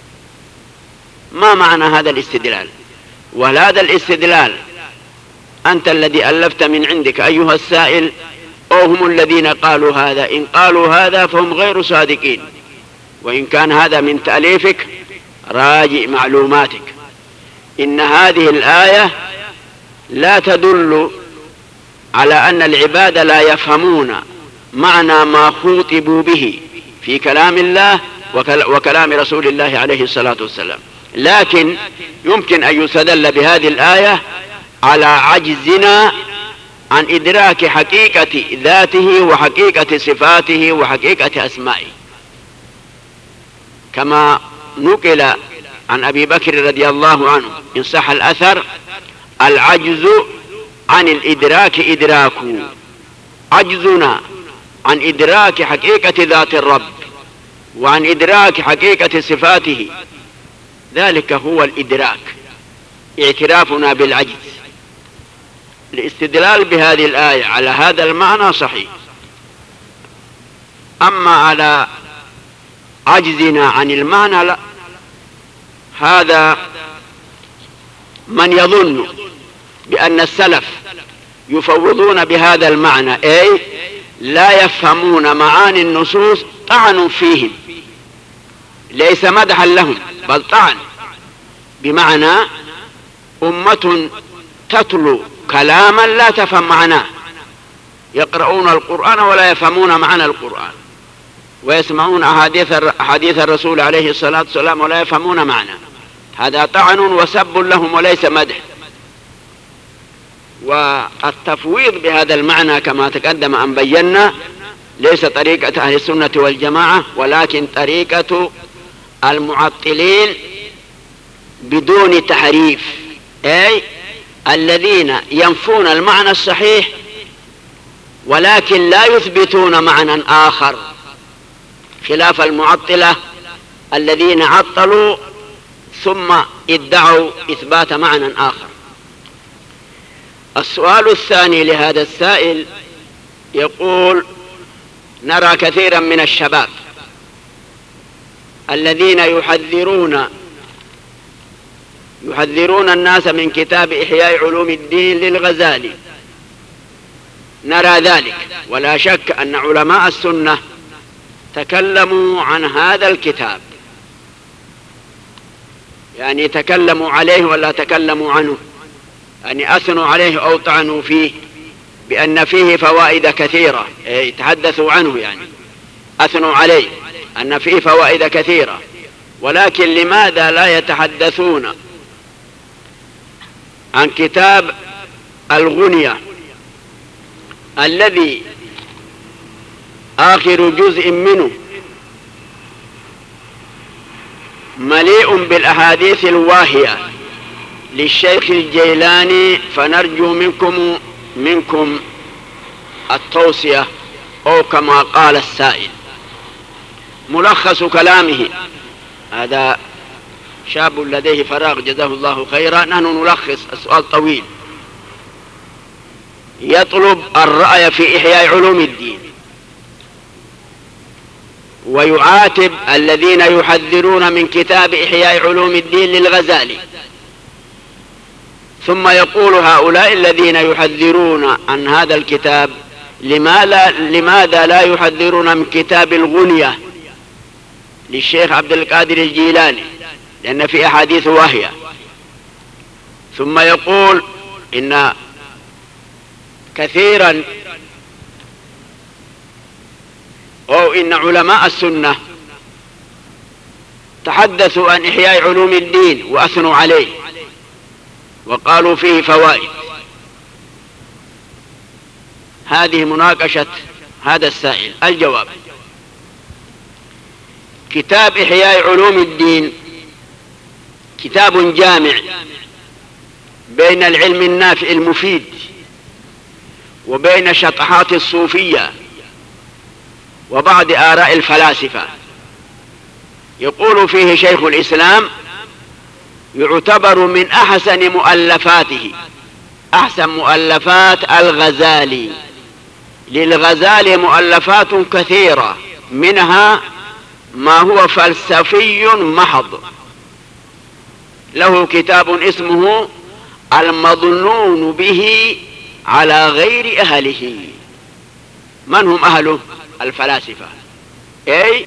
ما معنى هذا الاستدلال؟ وهذا الاستدلال أنت الذي ألفت من عندك أيها السائل، أو هم الذين قالوا هذا؟ إن قالوا هذا فهم غير صادقين، وإن كان هذا من تأليفك راجع معلوماتك. إن هذه الآية لا تدل على أن العباد لا يفهمون معنى ما خوطبوا به في كلام الله وكلام رسول الله عليه الصلاة والسلام، لكن يمكن أن يستدل بهذه الآية على عجزنا عن إدراك حقيقة ذاته وحقيقة صفاته وحقيقة أسمائه، كما نقل عن أبي بكر رضي الله عنه إن صح الأثر: العجز عن الإدراك إدراك، عجزنا عن إدراك حقيقة ذات الرب وعن إدراك حقيقة صفاته، ذلك هو الإدراك، اعترافنا بالعجز. الاستدلال بهذه الآية على هذا المعنى صحيح. أما على عجزنا عن المعنى لا، هذا من يظن بأن السلف يفوضون بهذا المعنى، أي لا يفهمون معاني النصوص، طعن فيهم، ليس مدحا لهم بل طعن، بمعنى أمة تتلو كلاما لا تفهم معناه، يقرؤون القرآن ولا يفهمون معنى القرآن، ويسمعون أحاديث الرسول عليه الصلاة والسلام ولا يفهمون معناه. هذا طعن وسب لهم وليس مدح. والتفويض بهذا المعنى كما تقدم أن بينا ليس طريقة أهل السنة والجماعة، ولكن طريقة المعطلين بدون تحريف، أي الذين ينفون المعنى الصحيح ولكن لا يثبتون معنى آخر، خلاف المعطلة الذين عطلوا ثم ادعوا إثبات معنى آخر. السؤال الثاني لهذا السائل يقول: نرى كثيرا من الشباب الذين يحذرون يحذرون الناس من كتاب إحياء علوم الدين للغزالي، نرى ذلك، ولا شك أن علماء السنة تكلموا عن هذا الكتاب، يعني تكلموا عليه ولا تكلموا عنه، يعني أثنوا عليه أو طعنوا فيه، بأن فيه فوائد كثيرة، تحدثوا عنه يعني أثنوا عليه أن فيه فوائد كثيرة، ولكن لماذا لا يتحدثون عن كتاب الغنية الذي آخر جزء منه مليء بالأحاديث الواهية للشيخ الجيلاني، فنرجو منكم منكم التوصية أو كما قال السائل. ملخص كلامه، هذا شاب لديه فراغ جزاه الله خيرا، نحن نلخص. السؤال طويل، يطلب الرأي في إحياء علوم الدين، ويعاتب الذين يحذرون من كتاب إحياء علوم الدين للغزالي، ثم يقول هؤلاء الذين يحذرون عن هذا الكتاب لماذا, لماذا لا يحذرون من كتاب الغنية للشيخ عبد القادر الجيلاني لأن في أحاديث واهية. ثم يقول إن كثيرا أو إن علماء السنة تحدثوا عن إحياء علوم الدين وأثنوا عليه وقالوا فيه فوائد. هذه مناقشة هذا السائل. الجواب: كتاب إحياء علوم الدين كتاب جامع بين العلم النافع المفيد وبين شطحات الصوفية وبعض آراء الفلاسفة. يقول فيه شيخ الإسلام يعتبر من أحسن مؤلفاته، أحسن مؤلفات الغزالي. للغزالي مؤلفات كثيرة، منها ما هو فلسفي محض. له كتاب اسمه المظنون به على غير أهله. من هم أهله؟ الفلاسفة. أي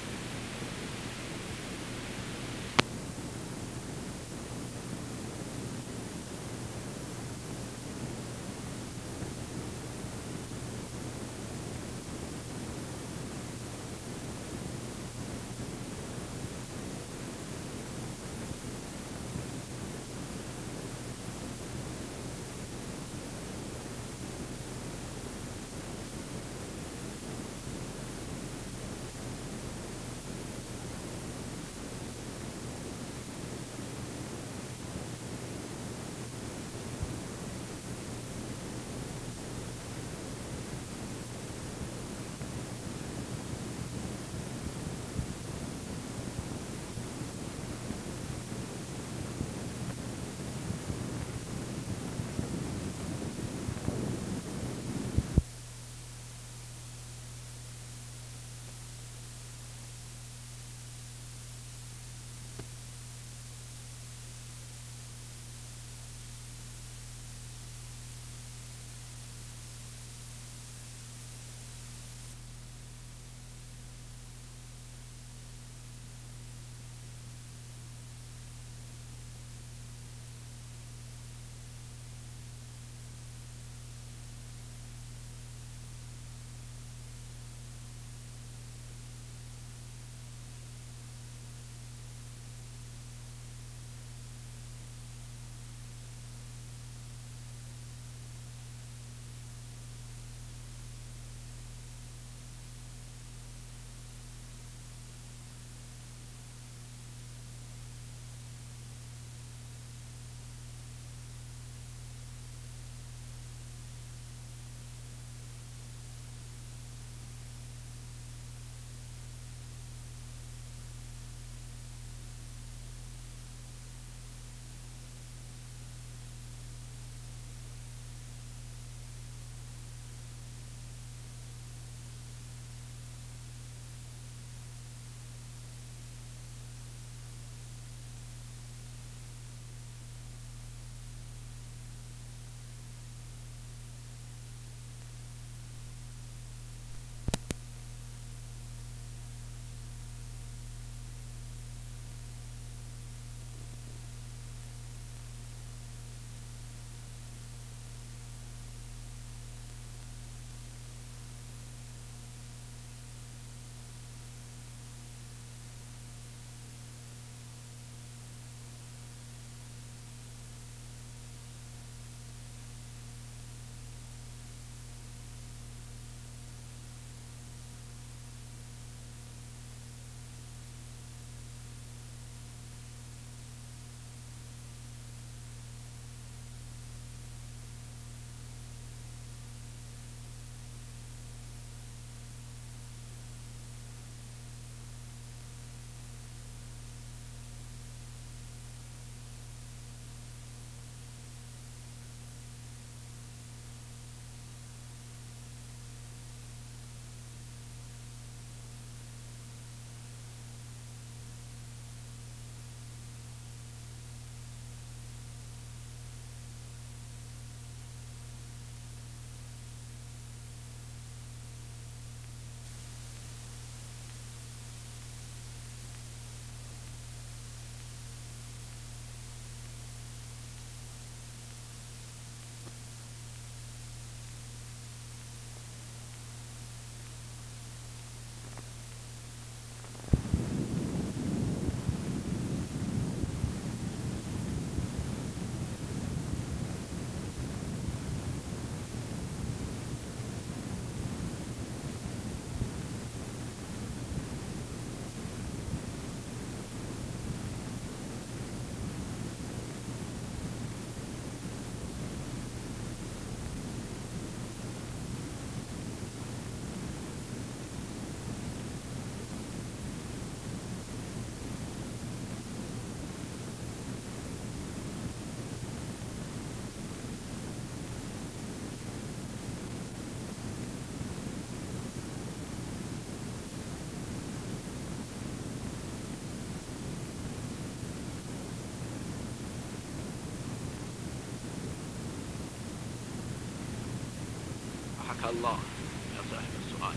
الله يا صاحب السؤال.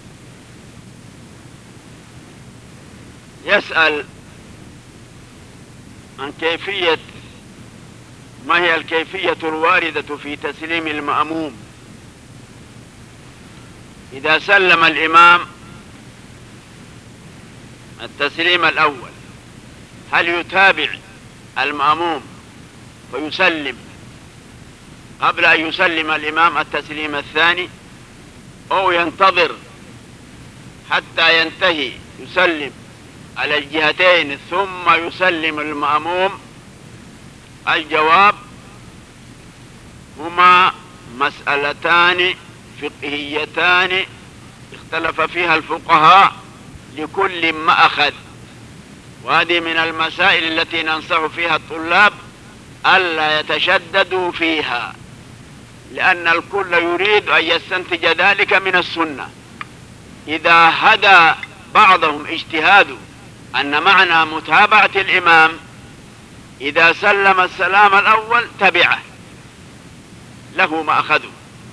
يسأل عن كيفية ما هي الكيفية الواردة في تسليم المأموم إذا سلم الإمام التسليم الأول، هل يتابع المأموم فيسلم قبل أن يسلم الإمام التسليم الثاني، أو ينتظر حتى ينتهي يسلم على الجهتين ثم يسلم المأموم؟ الجواب: هما مسألتان فقهيتان اختلف فيها الفقهاء لكل ما أخذ، وهذه من المسائل التي ننصح فيها الطلاب ألا يتشددوا فيها، لأن الكل يريد أن يستنتج ذلك من السنة. إذا هدى بعضهم اجتهاد أن معنى متابعة الإمام إذا سلم السلام الأول تبعه له ما أخذوا،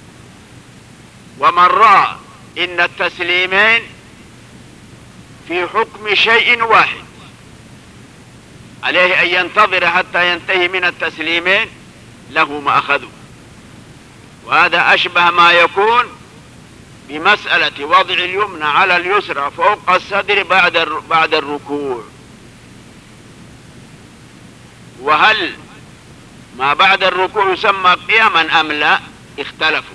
ومن رأى إن التسليمين في حكم شيء واحد عليه أن ينتظر حتى ينتهي من التسليمين له ما أخذوا. وهذا أشبه ما يكون بمسألة وضع اليمنى على اليسرى فوق الصدر بعد بعد الركوع. وهل ما بعد الركوع يسمى قياما أم لا؟ اختلفوا.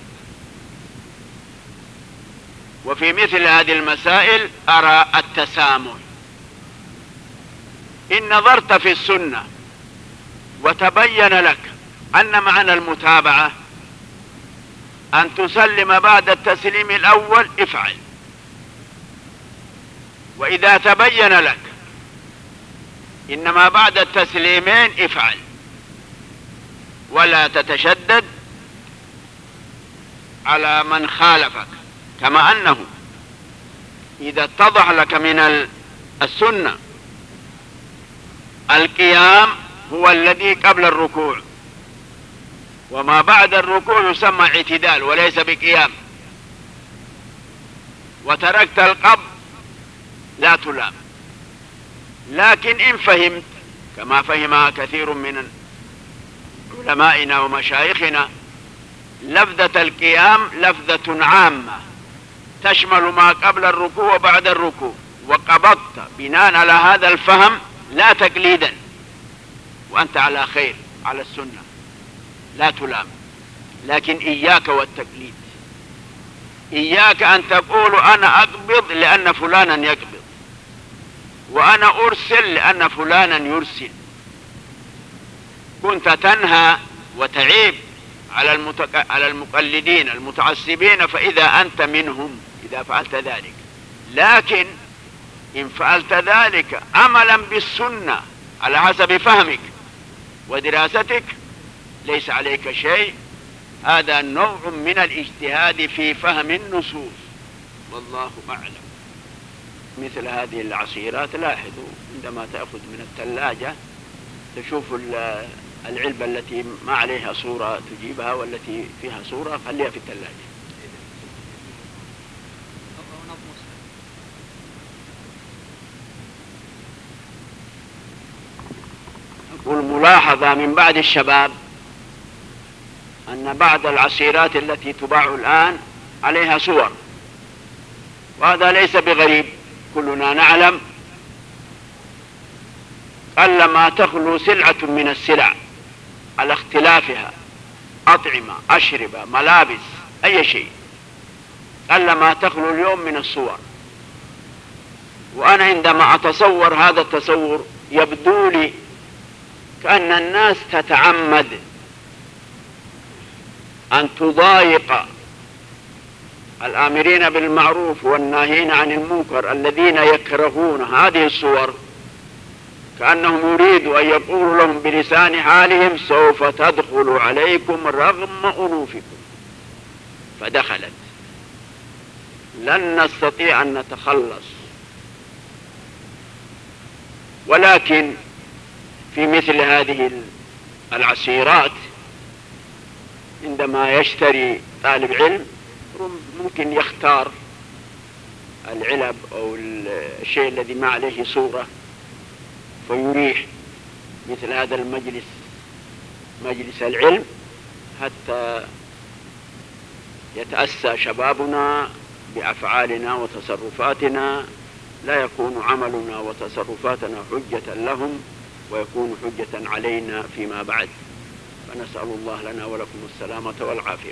وفي مثل هذه المسائل أرى التسامح. إن نظرت في السنة وتبين لك أن معنى المتابعة أن تسلم بعد التسليم الأول افعل، وإذا تبين لك إنما بعد التسليمين افعل، ولا تتشدد على من خالفك. كما أنه إذا اتضح لك من السنة القيام هو الذي قبل الركوع، وما بعد الركوع يسمى اعتدال وليس بقيام، وتركت القبض لا تلام. لكن إن فهمت كما فهمها كثير من علمائنا ومشايخنا لفظة القيام لفظة عامة تشمل ما قبل الركوع وبعد الركوع، وقبضت بناء على هذا الفهم لا تقليدا، وأنت على خير على السنة لا تلام. لكن إياك والتقليد، إياك أن تقول أنا أقبض لأن فلانا يقبض، وأنا أرسل لأن فلانا يرسل. كنت تنهى وتعيب على, المتق... على المقلدين المتعصبين، فإذا أنت منهم إذا فعلت ذلك. لكن إن فعلت ذلك عملا بالسنة على حسب فهمك ودراستك ليس عليك شيء. هذا نوع من الاجتهاد في فهم النصوص، والله أعلم. مثل هذه العصيرات لاحظوا عندما تأخذ من الثلاجة تشوف العلبة التي ما عليها صورة تجيبها، والتي فيها صورة خليها في الثلاجة. والملاحظة من بعض الشباب أن بعض العصيرات التي تباع الآن عليها صور، وهذا ليس بغريب، كلنا نعلم قلما تخلو سلعة من السلع على اختلافها، أطعمة، أشربة، ملابس، أي شيء، قلما تخلو اليوم من الصور. وأنا عندما أتصور هذا التصور يبدو لي كأن الناس تتعمد أن تضايق الآمرين بالمعروف والناهين عن المنكر الذين يكرهون هذه الصور، كأنهم يريدوا أن يقولوا لهم بلسان حالهم سوف تدخل عليكم رغم أنوفكم، فدخلت. لن نستطيع أن نتخلص. ولكن في مثل هذه العصيرات عندما يشتري طالب علم ممكن يختار العلب أو الشيء الذي ما عليه صورة فيريح مثل هذا المجلس، مجلس العلم، حتى يتأسى شبابنا بأفعالنا وتصرفاتنا، لا يكون عملنا وتصرفاتنا حجة لهم ويكون حجة علينا فيما بعد. فنسأل الله لنا ولكم السلامة والعافية.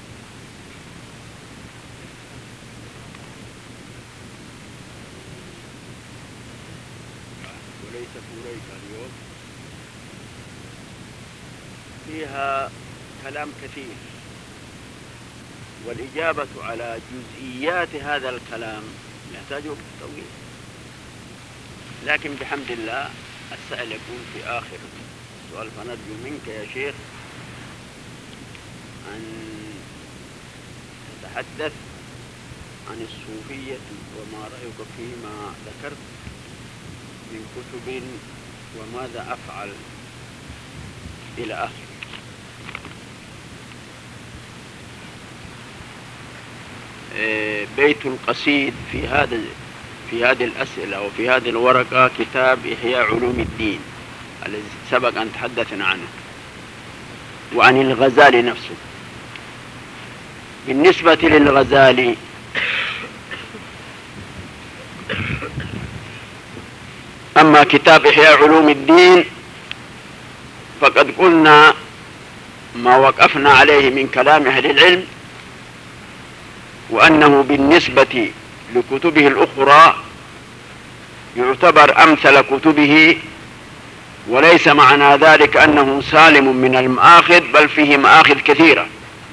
وليس فوريك اليوم فيها كلام كثير، والإجابة على جزئيات هذا الكلام يحتاج وقت طويل، لكن بحمد الله السائل يكون في آخر السؤال. فنرجو منك يا شيخ أن تتحدث عن الصوفية وما رأيك فيما ذكرت من كتب وماذا أفعل إلى آخر. بيت قصيد في هذا في هذه الأسئلة وفي هذه الورقة كتاب إحياء علوم الدين الذي سبق أن تحدثنا عنه، وعن الغزالي نفسه. بالنسبة للغزالي أما كتاب إحياء علوم الدين فقد قلنا ما وقفنا عليه من كلام أهل العلم، وأنه بالنسبة لكتبه الأخرى يعتبر أمثل كتبه، وليس معنى ذلك أنه سالم من المآخذ، بل فيه مآخذ كثيرة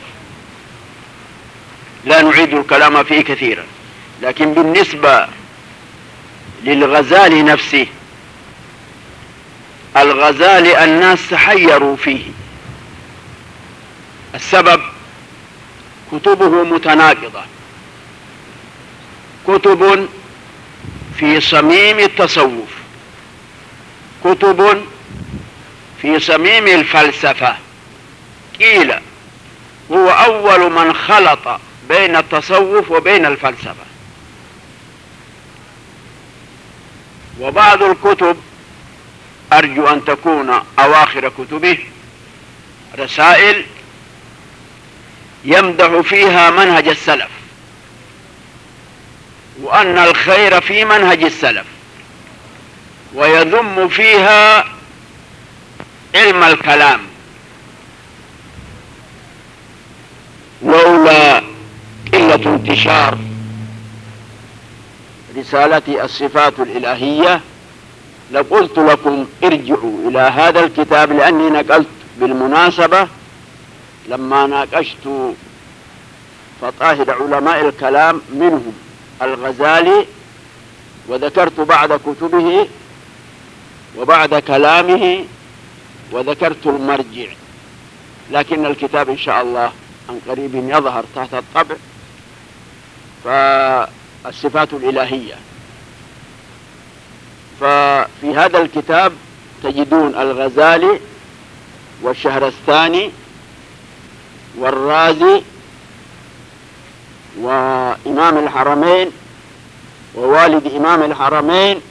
لا نعيد الكلام فيه كثيرا. لكن بالنسبة للغزالي نفسه، الغزالي الناس تحيروا فيه. السبب كتبه متناقضة، كتب في صميم التصوف، كتب في صميم الفلسفة. قيل هو أول من خلط بين التصوف وبين الفلسفة. وبعض الكتب أرجو أن تكون أواخر كتبه رسائل يمدح فيها منهج السلف، وأن الخير في منهج السلف، ويذم فيها علم الكلام. لولا قلة انتشار رسالة الصفات الإلهية لقلت لكم ارجعوا إلى هذا الكتاب، لأني نقلت بالمناسبة لما ناقشت فطاهر علماء الكلام منهم الغزالي، وذكرت بعد كتبه وبعد كلامه وذكرت المرجع، لكن الكتاب إن شاء الله عن قريب يظهر تحت الطبع، فالصفات الإلهية. ففي هذا الكتاب تجدون الغزالي والشهرستاني والرازي وإمام الحرمين ووالد إمام الحرمين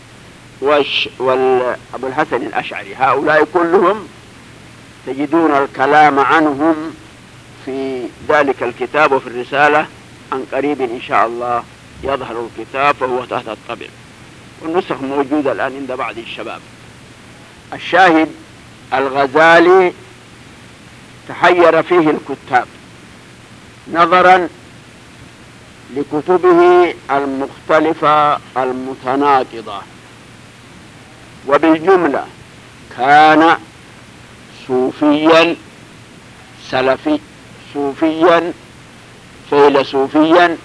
وأبو الحسن الأشعري، هؤلاء كلهم تجدون الكلام عنهم في ذلك الكتاب وفي الرسالة. عن قريب إن شاء الله يظهر الكتاب فهو تحت الطبع، والنسخ موجودة الآن عند بعض الشباب. الشاهد الغزالي تحير فيه الكتاب نظرا لكتبه المختلفة المتناقضة، وبالجملة كان صوفيا سلفي، صوفيا فيلسوفيا،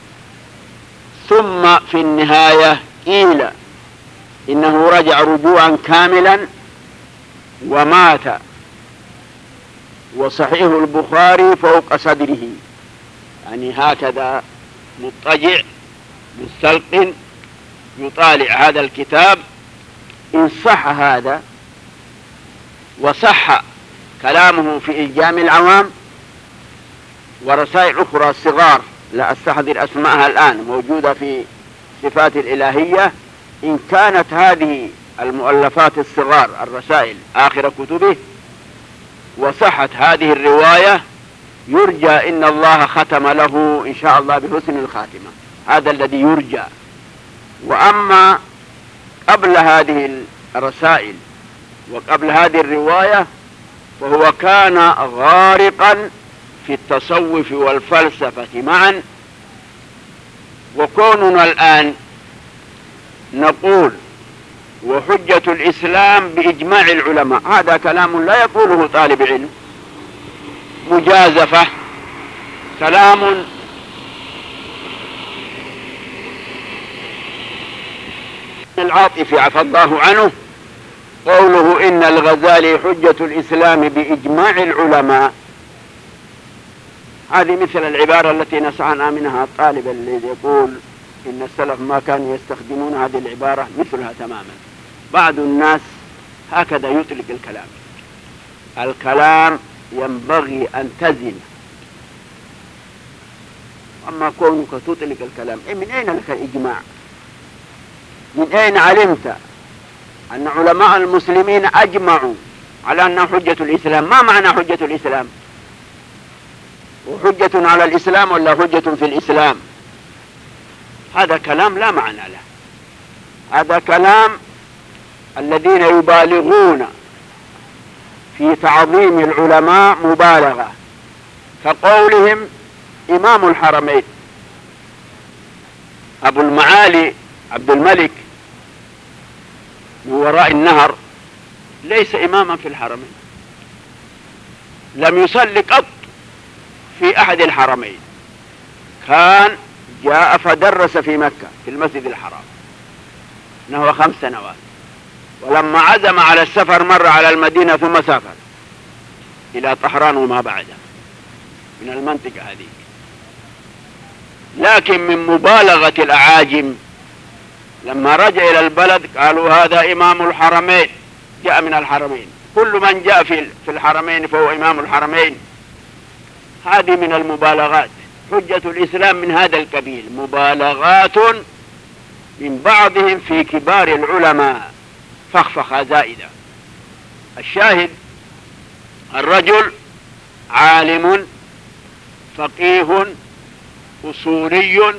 ثم في النهاية قيل إنه رجع رجوعا كاملا ومات، وصحيح البخاري فوق صدره، يعني هكذا مضطجع مستلقٍ يطالع هذا الكتاب. إن صح هذا وصح كلامه في إلجام العوام ورسائل أخرى صغار لا أستحضر أسماءها الآن موجودة في صفات الإلهية. إن كانت هذه المؤلفات الصغار الرسائل آخر كتبه وصحت هذه الرواية يرجى إن الله ختم له إن شاء الله بحسن الخاتمة، هذا الذي يرجى. وأما قبل هذه الرسائل وقبل هذه الرواية فهو كان غارقا في التصوف والفلسفة معا. وكوننا الآن نقول وحجة الإسلام بإجماع العلماء، هذا كلام لا يقوله طالب علم، مجازفة، كلام العاطفي عفى الله عنه، قوله إن الغزالي حجة الإسلام بإجماع العلماء، هذه مثل العبارة التي نسعنا منها الطالب الذي يقول إن السلف ما كانوا يستخدمون هذه العبارة، مثلها تماما. بعض الناس هكذا يطلق الكلام، الكلام ينبغي أن تزن. أما كونك تطلق الكلام، من أين لك الإجماع؟ من أين علمت أن علماء المسلمين أجمعوا على أنها حجة الإسلام؟ ما معنى حجة الإسلام؟ وحجة على الإسلام ولا حجة في الإسلام؟ هذا كلام لا معنى له. هذا كلام الذين يبالغون في تعظيم العلماء مبالغة، كقولهم إمام الحرمين أبو المعالي عبد الملك من وراء النهر ليس إماما في الحرمين، لم يصلي قط في أحد الحرمين، كان جاء فدرس في مكة في المسجد الحرام نحو خمس سنوات، ولما عزم على السفر مر على المدينة ثم سافر إلى طهران وما بعده من المنطقة هذه. لكن من مبالغة الأعاجم لما رجع إلى البلد قالوا هذا إمام الحرمين، جاء من الحرمين، كل من جاء في الحرمين فهو إمام الحرمين. هذه من المبالغات. حجة الإسلام من هذا القبيل، مبالغات من بعضهم في كبار العلماء، فخفخة زائدة. الشاهد الرجل عالم فقيه أصولي،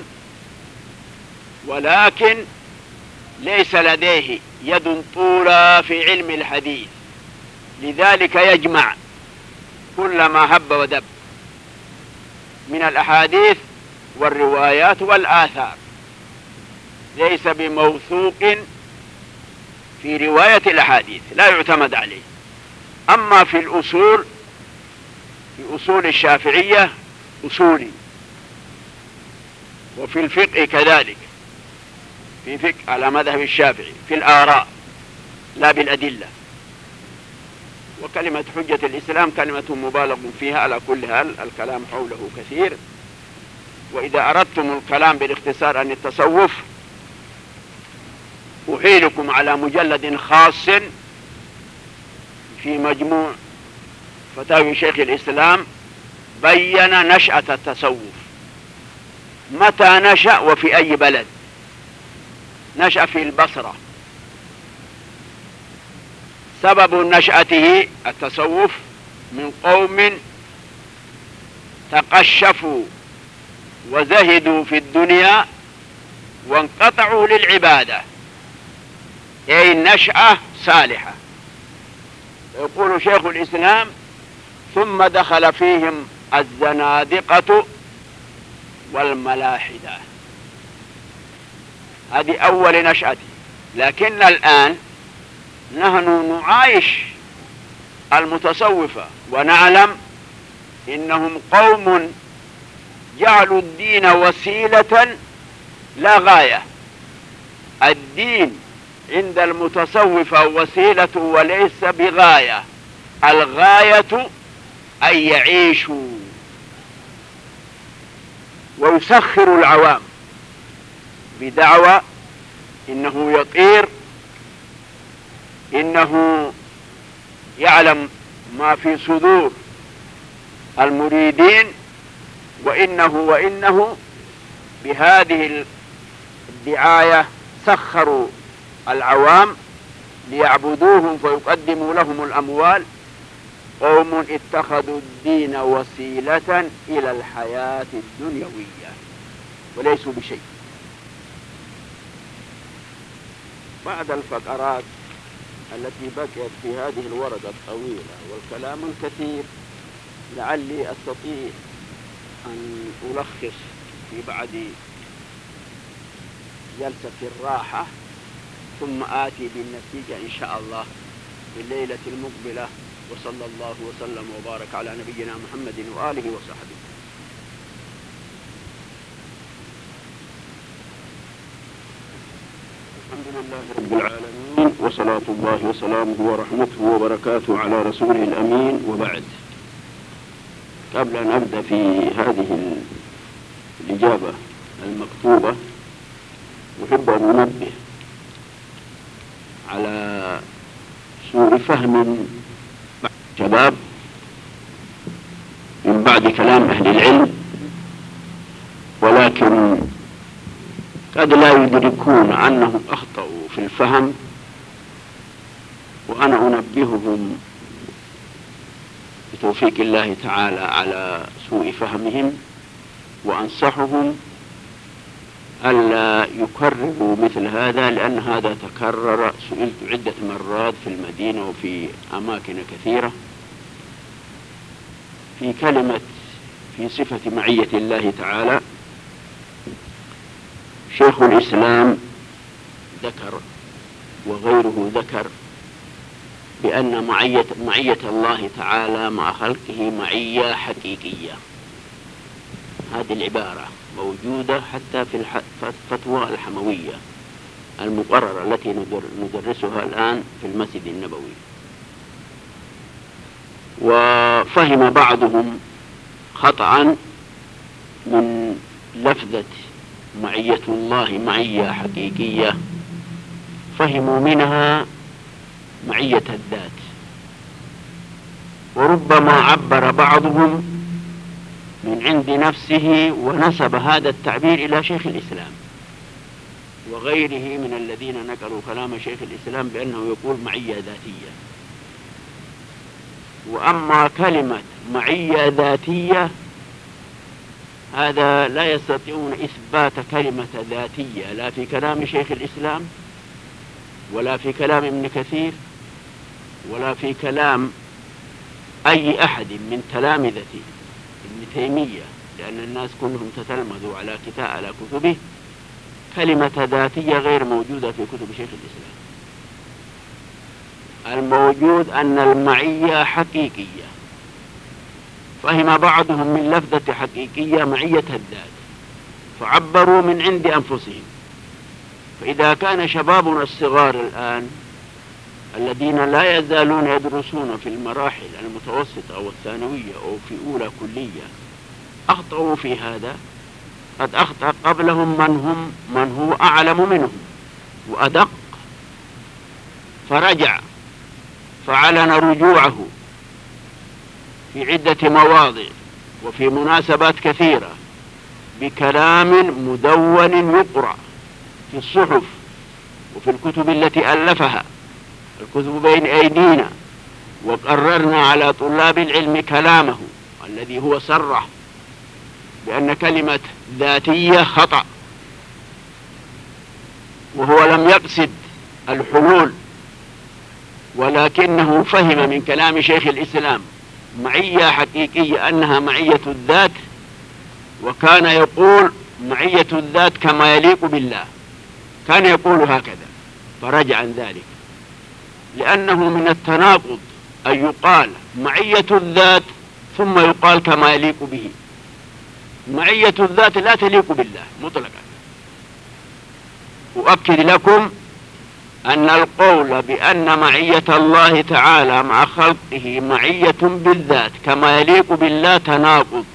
ولكن ليس لديه يد طولى في علم الحديث، لذلك يجمع كل ما هب ودب من الأحاديث والروايات والآثار، ليس بموثوق في رواية الأحاديث، لا يعتمد عليه. أما في الأصول، في أصول الشافعية أصولي، وفي الفقه كذلك، في فقه على مذهب الشافعي، في الآراء لا بالأدلة. وكلمة حجة الإسلام كلمة مبالغ فيها على كل حال، الكلام حوله كثير. وإذا أردتم الكلام بالاختصار عن التصوف أحيلكم على مجلد خاص في مجموع فتاوي شيخ الإسلام بين نشأة التصوف، متى نشأ وفي أي بلد. نشأ في البصرة، سبب نشأته التصوف من قوم تقشفوا وزهدوا في الدنيا وانقطعوا للعبادة، أي نشأة صالحة. يقول شيخ الإسلام ثم دخل فيهم الزنادقة والملاحدة، هذه أول نشأتي. لكن الآن نحن نعايش المتصوفة ونعلم إنهم قوم جعلوا الدين وسيلة لا غاية. الدين عند المتصوفة وسيلة وليس بغاية، الغاية أن يعيشوا ويسخر العوام بدعوى إنه يطير، إنه يعلم ما في صدور المريدين، وإنه وإنه بهذه الدعاية سخروا العوام ليعبدوهم فيقدموا لهم الأموال. قوم اتخذوا الدين وسيلة إلى الحياة الدنيوية وليسوا بشيء. بعد الفقرات التي بقيت في هذه الورقة الطويلة والكلام الكثير، لعلي أستطيع أن ألخص في بعد جلسة الراحة، ثم آتي بالنتيجة إن شاء الله في الليلة المقبلة. وصلى الله وسلم وبارك على نبينا محمد وآله وصحبه. الحمد لله رب العالمين، وصلاة الله وسلامه ورحمته وبركاته على رسوله الأمين، وبعد. قبل أن أبدأ في هذه الإجابة المكتوبة أحب أن أنبه على سوء فهم شباب من بعد كلام أهل العلم، ولكن قد لا يدركون أنهم أخطأوا في الفهم، وأنا أنبههم بتوفيق الله تعالى على سوء فهمهم، وأنصحهم ألا يكرروا مثل هذا، لأن هذا تكرر. سئلت عدة مرات في المدينة وفي أماكن كثيرة في كلمة في صفة معية الله تعالى. شيخ الإسلام ذكر وغيره ذكر بأن معية, معية الله تعالى مع خلقه معية حقيقية. هذه العبارة موجودة حتى في الفتوى الحموية المقررة التي ندرسها الآن في المسجد النبوي. وفهم بعضهم خطأ من لفظة معية الله معية حقيقية، فهموا منها معية الذات، وربما عبر بعضهم من عند نفسه ونسب هذا التعبير إلى شيخ الإسلام وغيره من الذين نقلوا كلام شيخ الإسلام بأنه يقول معية ذاتية. وأما كلمة معية ذاتية هذا لا يستطيعون إثبات كلمة ذاتية لا في كلام شيخ الإسلام ولا في كلام ابن كثير ولا في كلام أي أحد من تلامذة ابن تيمية، لأن الناس كلهم تتلمذوا على كتاب على كتبه. كلمة ذاتية غير موجودة في كتب شيخ الإسلام. الموجود أن المعية حقيقية. فهم بعضهم من لفظة حقيقية معية الذات فعبروا من عند أنفسهم. فإذا كان شبابنا الصغار الآن الذين لا يزالون يدرسون في المراحل المتوسطة أو الثانوية أو في أولى كلية أخطأوا في هذا، قد أخطأ قبلهم من هم من هو أعلم منهم وأدق، فرجع فعلن رجوعه في عدة مواضع وفي مناسبات كثيرة بكلام مدون يقرأ في الصحف وفي الكتب التي ألفها، الكتب بين أيدينا، وقررنا على طلاب العلم كلامه الذي هو صرح بأن كلمة ذاتية خطأ، وهو لم يقصد الحلول، ولكنه فهم من كلام شيخ الإسلام معية حقيقية أنها معية الذات، وكان يقول معية الذات كما يليق بالله، كان يقول هكذا، فرجع عن ذلك، لأنه من التناقض أن يقال معية الذات ثم يقال كما يليق به. معية الذات لا تليق بالله مطلقا. أؤكد لكم أن القول بأن معية الله تعالى مع خلقه معية بالذات كما يليق بالله تناقض.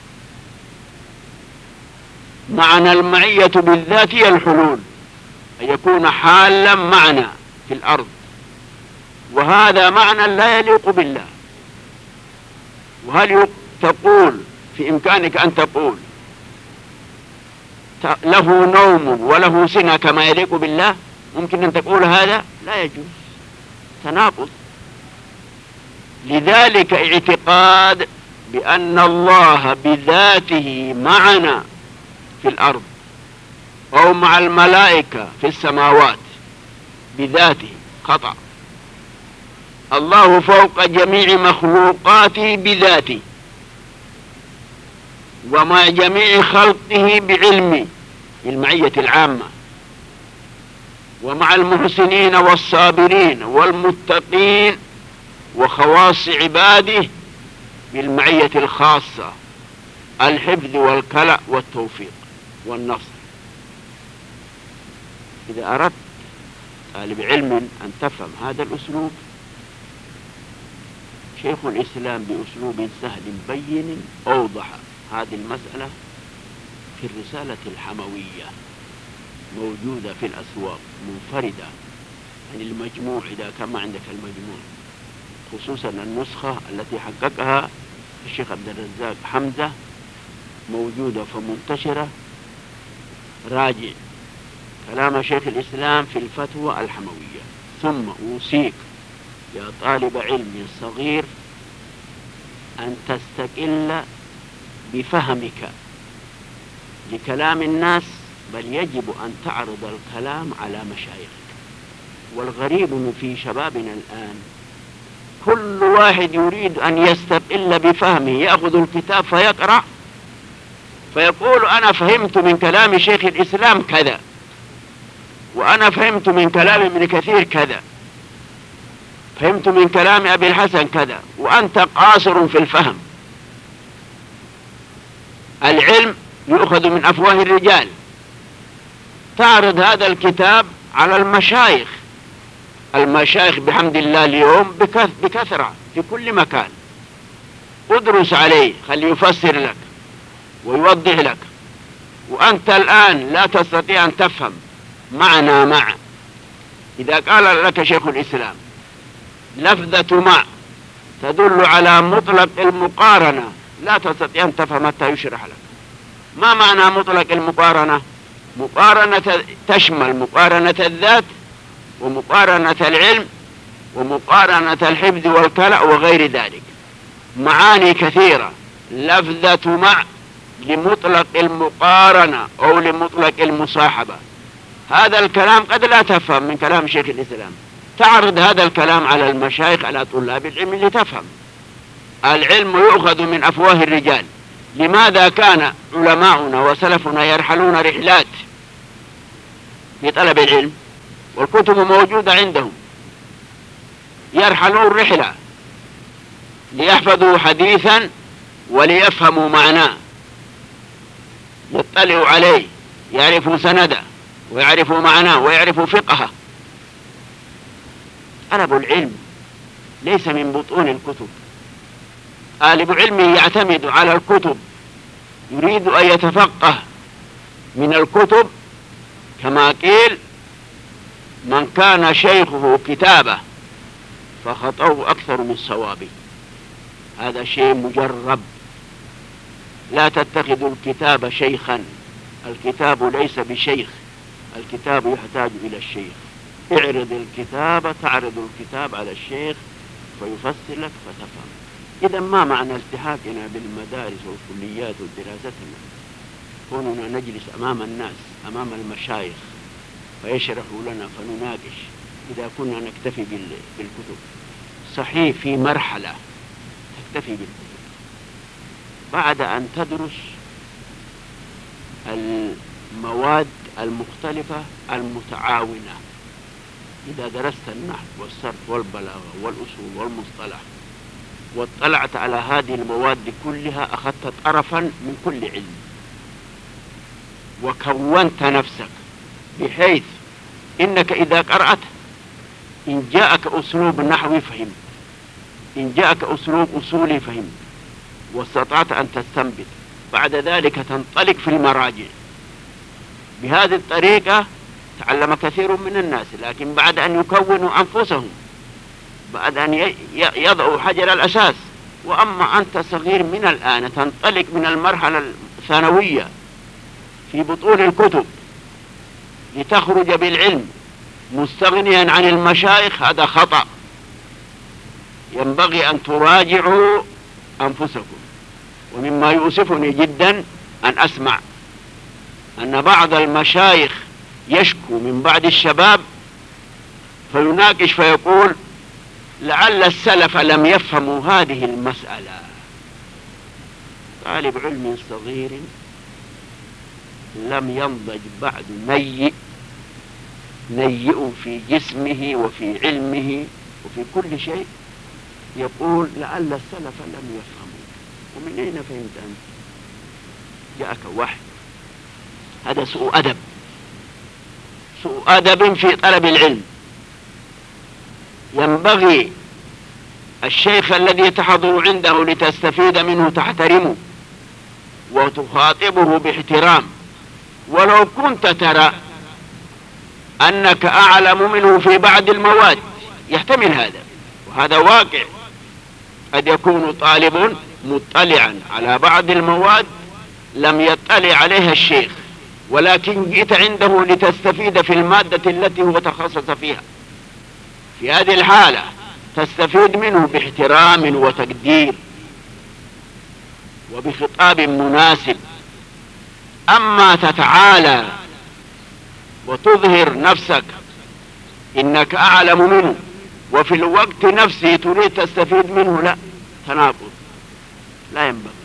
معنى المعية بالذات هي الحلول، أن يكون حالا معنا في الأرض، وهذا معنى لا يليق بالله. وهل تقول في إمكانك أن تقول له نوم وله سنة كما يليق بالله؟ ممكن أن تقول هذا؟ لا يجوز، تناقض. لذلك اعتقاد بأن الله بذاته معنا في الأرض أو مع الملائكة في السماوات بذاته خطأ. الله فوق جميع مخلوقاته بذاته ومع جميع خلقه بعلمه المعية العامة، ومع المحسنين والصابرين والمتقين وخواص عباده بالمعية الخاصة، الحفظ والكلأ والتوفيق والنصر. إذا أردت طالب علم أن تفهم هذا الأسلوب، شيخ الإسلام بأسلوب سهل بين أوضح هذه المسألة في الرسالة الحموية، موجودة في الأسواق منفردة عن المجموع إذا كان ما عندك المجموع، خصوصا النسخة التي حققها الشيخ عبد الرزاق حمزة موجودة فمنتشرة. راجع كلام شيخ الإسلام في الفتوى الحموية. ثم أوصيك يا طالب علم صغير أن تستقل بفهمك لكلام الناس، بل يجب أن تعرض الكلام على مشايخك. والغريب في شبابنا الآن كل واحد يريد أن يستقل بفهمه، يأخذ الكتاب فيقرأ فيقول أنا فهمت من كلام شيخ الإسلام كذا، وأنا فهمت من كلام ابن كثير كذا، فهمت من كلام أبي الحسن كذا، وأنت قاصر في الفهم. العلم يؤخذ من أفواه الرجال. تعرض هذا الكتاب على المشايخ. المشايخ بحمد الله اليوم بكثرة في كل مكان. ادرس عليه، خليه يفسر لك ويوضح لك. وأنت الآن لا تستطيع أن تفهم معنى مع. إذا قال لك شيخ الإسلام لفظة مع تدل على مطلق المقارنة، لا تستطيع أن تفهم حتى يشرح لك. ما معنى مطلق المقارنة؟ مقارنة تشمل مقارنة الذات ومقارنة العلم ومقارنة الحفظ والكلأ وغير ذلك، معاني كثيرة. لفظة مع لمطلق المقارنة أو لمطلق المصاحبة. هذا الكلام قد لا تفهم من كلام شيخ الإسلام. تعرض هذا الكلام على المشايخ على طلاب العلم لتفهم. العلم يؤخذ من أفواه الرجال. لماذا كان علماؤنا وسلفنا يرحلون رحلات في طلب العلم والكتب موجودة عندهم؟ يرحلون رحلة ليحفظوا حديثا وليفهموا معناه، يطلعوا عليه، يعرفوا سنده ويعرفوا معناه ويعرفوا فقهه. طلب العلم ليس من بطون الكتب. طالب علم يعتمد على الكتب، يريد أن يتفقه من الكتب. كما قيل من كان شيخه كتابه فخطأه أكثر من صوابه. هذا شيء مجرب. لا تتخذوا الكتاب شيخا، الكتاب ليس بشيخ، الكتاب يحتاج إلى الشيخ. اعرض الكتاب، تعرض الكتاب على الشيخ فيفسر لك فتفهم. إذا ما معنى التحاقنا بالمدارس والكليات ودراستنا؟ كوننا نجلس أمام الناس أمام المشايخ فيشرحوا لنا فنناقش. إذا كنا نكتفي بالكتب صحيح في مرحلة تكتفي بالكتب، بعد أن تدرس المواد المختلفة المتعاونة. إذا درست النحو والصرف والبلاغة والأصول والمصطلح واطلعت على هذه المواد كلها، أخذت طرفا من كل علم وكونت نفسك بحيث إنك إذا قرأت إن جاءك أسلوب نحوي فهمت، إن جاءك أسلوب أصولي فهمت، واستطعت أن تستنبط. بعد ذلك تنطلق في المراجع. بهذه الطريقة تعلم كثير من الناس، لكن بعد أن يكونوا أنفسهم، بعد أن يضعوا حجر الأساس وأما أنت صغير من الآن تنطلق من المرحلة الثانوية في بطون الكتب لتخرج بالعلم مستغنيا عن المشايخ، هذا خطأ. ينبغي أن تراجعوا أنفسكم. ومما يؤسفني جدا أن أسمع أن بعض المشايخ يشكو من بعض الشباب فيناقش فيقول لعل السلف لم يفهموا هذه المسألة. طالب علم صغير لم ينضج بعد نيئ نيئ في جسمه وفي علمه وفي كل شيء يقول لعل السلف لم يفهموا. ومن أين فهمت أنت؟ جاءك وحي. هذا سوء أدب، سوء أدب في طلب العلم. ينبغي الشيخ الذي تحضر عنده لتستفيد منه تحترمه وتخاطبه باحترام، ولو كنت ترى أنك أعلم منه في بعض المواد، يحتمل هذا، وهذا واقع. قد يكون طالب مطلعا على بعض المواد لم يطلع عليها الشيخ، ولكن جئت عنده لتستفيد في المادة التي هو تخصص فيها. في هذه الحالة تستفيد منه باحترام وتقدير وبخطاب مناسب. أما تتعالى وتظهر نفسك إنك أعلم منه وفي الوقت نفسه تريد تستفيد منه، لا، تناقض، لا ينبغي.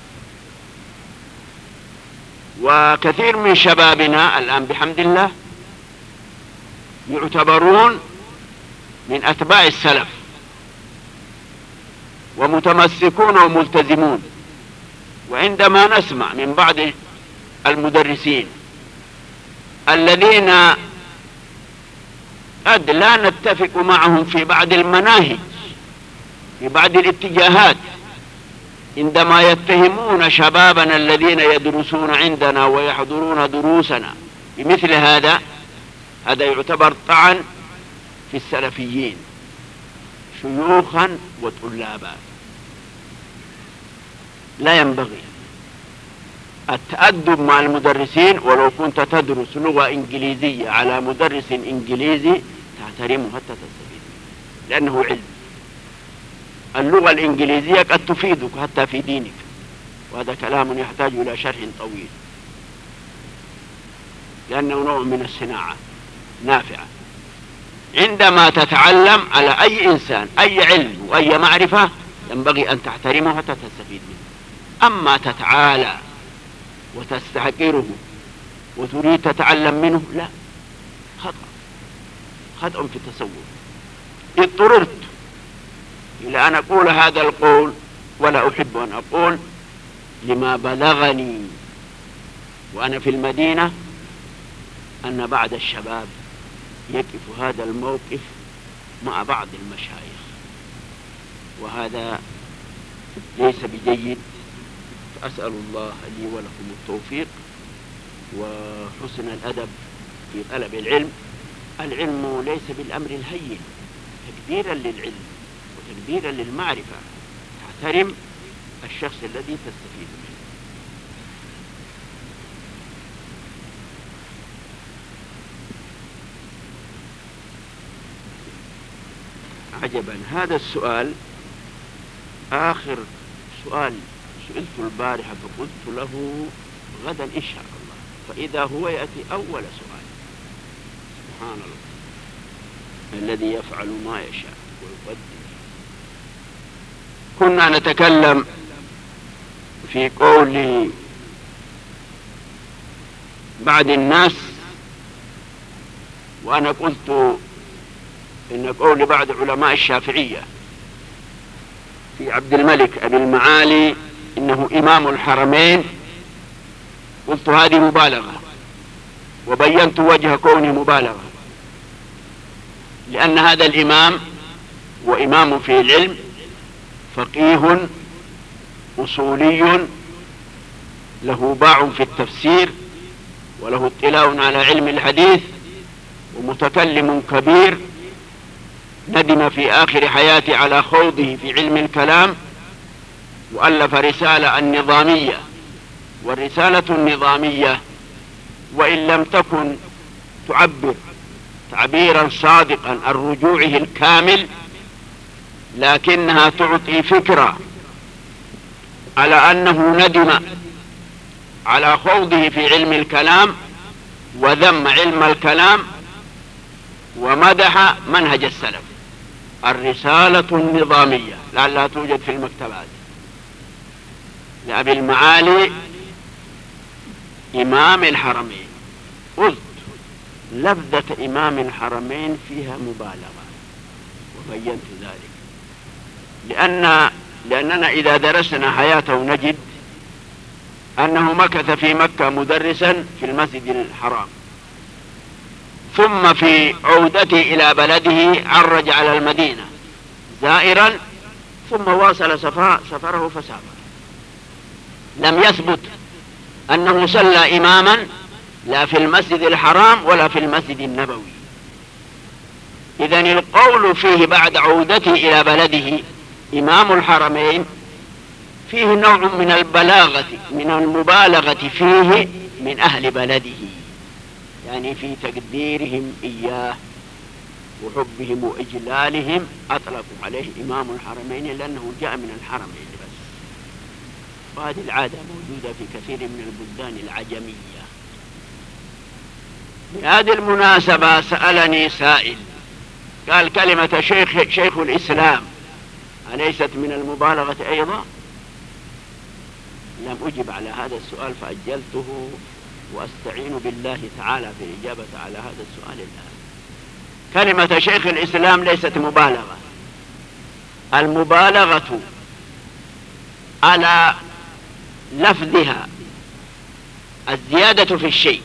وكثير من شبابنا الآن بحمد الله يعتبرون من أتباع السلف ومتمسكون وملتزمون، وعندما نسمع من بعض المدرسين الذين قد لا نتفق معهم في بعض المناهج في بعض الاتجاهات، عندما يتهمون شبابنا الذين يدرسون عندنا ويحضرون دروسنا بمثل هذا، هذا يعتبر طعن في السلفيين شيوخا وطلابا. لا ينبغي التأدب مع المدرسين. ولو كنت تدرس لغة إنجليزية على مدرس إنجليزي تحترمه حتى تستفيد منه، لأنه علم. اللغة الإنجليزية قد تفيدك حتى في دينك، وهذا كلام يحتاج إلى شرح طويل، لأنه نوع من الصناعة نافعة. عندما تتعلم على أي إنسان أي علم وأي معرفة ينبغي أن تحترمه حتى تستفيد منه. أما تتعالى وتستحقره وتريد تتعلم منه، لا، خطأ، خطأ في التصور. اضطررت إلى أن أقول هذا القول، ولا أحب أن أقول، لما بلغني وأنا في المدينة أن بعض الشباب يقف هذا الموقف مع بعض المشايخ، وهذا ليس بجيد. فأسأل الله لي ولكم التوفيق وحسن الأدب في طلب العلم. العلم ليس بالأمر الهين، تكبيرا للعلم وتكبيرا للمعرفة. تحترم الشخص الذي تستفيد منه. عجبا، هذا السؤال آخر سؤال سئلت البارحة فقلت له غدا إن شاء الله، فإذا هو يأتي أول سؤال. سبحان الله الذي يفعل ما يشاء ويقدر. كنا نتكلم في قول بعض الناس، وأنا قلت إن قول بعض علماء الشافعية في عبد الملك أبي المعالي إنه إمام الحرمين، قلت هذه مبالغة، وبينت وجه كونه مبالغة، لأن هذا الإمام وإمام في العلم فقيه أصولي له باع في التفسير وله اطلاع على علم الحديث، ومتكلم كبير ندم في آخر حياته على خوضه في علم الكلام، وألف رسالة النظامية. والرسالة النظامية وإن لم تكن تعبر تعبيرا صادقا عن رجوعه الكامل، لكنها تعطي فكرة على أنه ندم على خوضه في علم الكلام وذم علم الكلام ومدح منهج السلف. الرسالة النظامية لعلها توجد في المكتبات لأبي المعالي إمام الحرمين. قلت لفظة إمام الحرمين فيها مبالغة وبينت ذلك، لأن لأننا إذا درسنا حياته نجد أنه مكث في مكة مدرسا في المسجد الحرام، ثم في عودته إلى بلده عرج على المدينة زائرا، ثم واصل سفره فسافر. لم يثبت أنه صلى إماما لا في المسجد الحرام ولا في المسجد النبوي. إذن القول فيه بعد عودته إلى بلده إمام الحرمين فيه نوع من البلاغة، من المبالغة فيه من أهل بلده، يعني في تقديرهم إياه وحبهم وإجلالهم أطلقوا عليه إمام الحرمين لأنه جاء من الحرمين بس. وهذه العادة موجودة في كثير من البلدان العجمية. بهذه المناسبة سألني سائل قال كلمة شيخ, شيخ الإسلام أليست من المبالغة أيضا؟ لم أجب على هذا السؤال فأجلته، وأستعين بالله تعالى في الإجابة على هذا السؤال الآن. كلمة شيخ الإسلام ليست مبالغة. المبالغة على لفظها الزيادة في الشيء.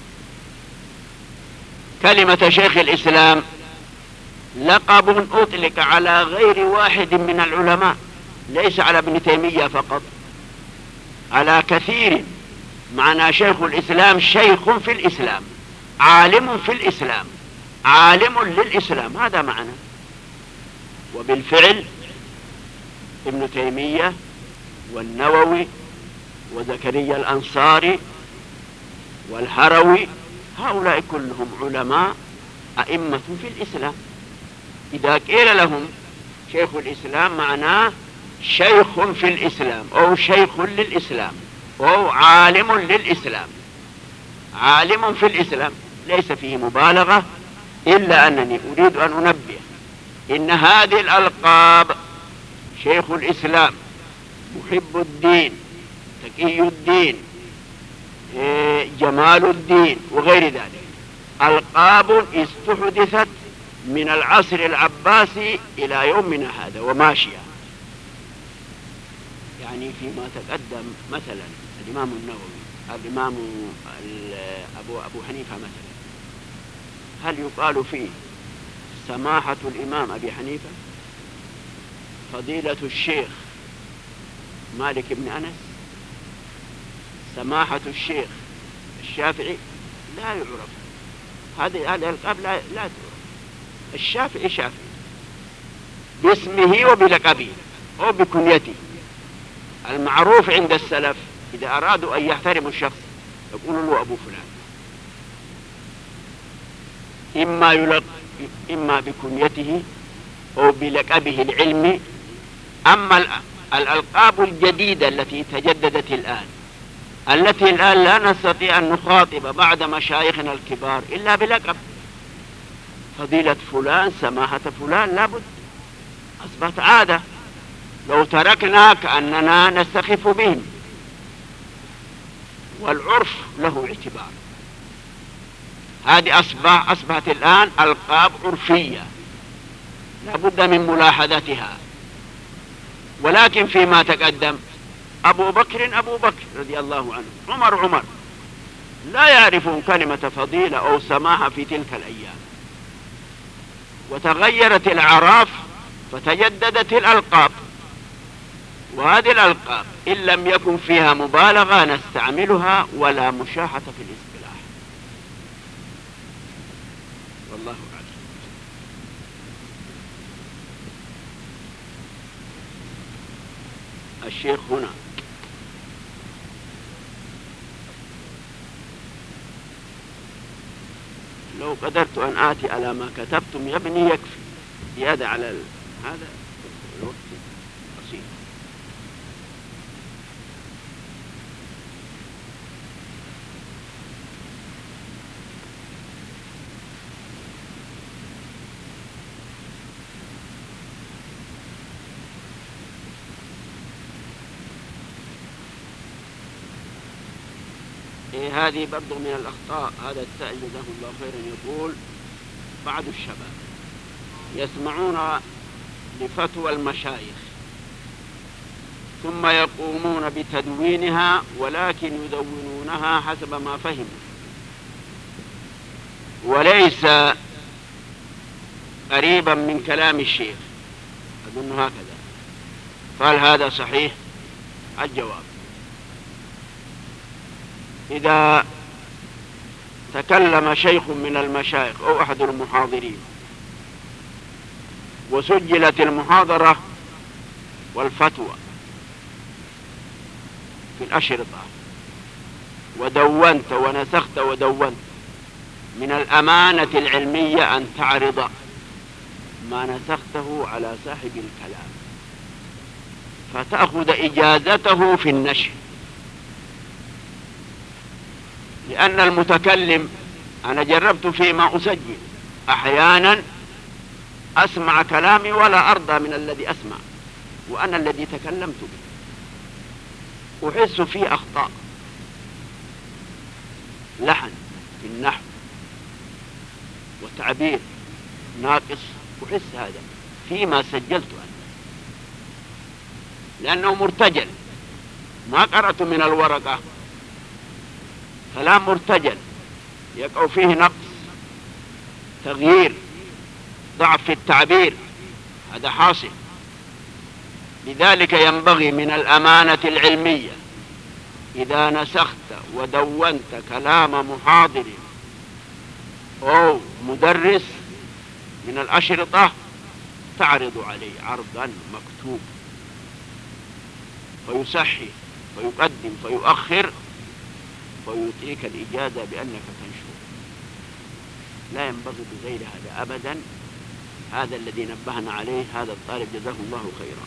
كلمة شيخ الإسلام لقب أطلق على غير واحد من العلماء، ليس على ابن تيمية فقط، على كثير. معنى شيخ الإسلام شيخ في الإسلام، عالم في الإسلام، عالم للإسلام، هذا معنى. وبالفعل ابن تيمية والنووي وزكريا الأنصاري والهروي هؤلاء كلهم علماء أئمة في الإسلام. إذا قيل لهم شيخ الإسلام معناه شيخ في الإسلام أو شيخ للإسلام أو عالم للإسلام، عالم في الإسلام، ليس فيه مبالغة. إلا أنني أريد أن أنبه إن هذه الألقاب شيخ الإسلام، محب الدين، تقي الدين، جمال الدين وغير ذلك، ألقاب استحدثت من العصر العباسي إلى يومنا هذا وماشية. يعني فيما تقدم مثلا الإمام النووي، الإمام أبو, أبو حنيفة مثلا، هل يقال فيه سماحة الإمام أبي حنيفة، فضيلة الشيخ مالك بن أنس، سماحة الشيخ الشافعي؟ لا يعرف. هذه هذه الألقاب لا, لا تعرف. الشافعي شافعي باسمه وبلقبه أو بكنيته. المعروف عند السلف إذا أرادوا أن يحترموا الشخص يقولوا له أبو فلان، إما, يلق... إما بكنيته أو بلقبه العلمي. أما الألقاب الجديدة التي تجددت الآن، التي الآن لا نستطيع أن نخاطب بعض مشايخنا الكبار إلا بلقب، فضيلة فلان، سماحة فلان، لابد، أصبحت عادة. لو تركنا كأننا نستخف بهم، والعرف له اعتبار. هذه أصبح أصبحت الآن ألقاب عرفية لابد من ملاحظتها. ولكن فيما تقدم أبو بكر أبو بكر رضي الله عنه، عمر عمر، لا يعرفون كلمة فضيلة أو سماحة في تلك الأيام. وتغيرت الأعراف فتجددت الألقاب، وهذه الألقاب إن لم يكن فيها مبالغة نستعملها ولا مشاحة في الاصطلاح. والله أعلم. الشيخ هنا. لو قدرت أن آتي على ما كتبتم يا ابني يكفي، زيادة على ال... هذا الوقت قصير. إيه هذه برضو من الأخطاء. هذا السائل جزاه الله خيرا يقول: بعض الشباب يسمعون لفتوى المشايخ ثم يقومون بتدوينها، ولكن يدونونها حسب ما فهموا وليس قريبا من كلام الشيخ. أظن هكذا. فهل هذا صحيح؟ الجواب: إذا تكلم شيخ من المشايخ أو أحد المحاضرين وسجلت المحاضرة والفتوى في الأشرطة ودونت ونسخت ودونت، من الأمانة العلمية أن تعرض ما نسخته على صاحب الكلام فتأخذ إجازته في النشر، لأن المتكلم أنا جربت فيما أسجل أحيانا أسمع كلامي ولا أرضى من الذي أسمع، وأنا الذي تكلمت به أحس فيه أخطاء، لحن في النحو وتعبير ناقص، أحس هذا فيما سجلت أنا، لأنه مرتجل، ما قرأت من الورقة، كلام مرتجل يقع فيه نقص، تغيير، ضعف في التعبير، هذا حاصل. لذلك ينبغي من الأمانة العلمية إذا نسخت ودونت كلام محاضر أو مدرس من الأشرطة تعرض عليه عرضا مكتوب، فيصحي فيقدم فيؤخر ويعطيك الإجازة بأنك تنشر. لا ينبغي بغير هذا أبدا. هذا الذي نبهنا عليه هذا الطالب جزاه الله خيرا.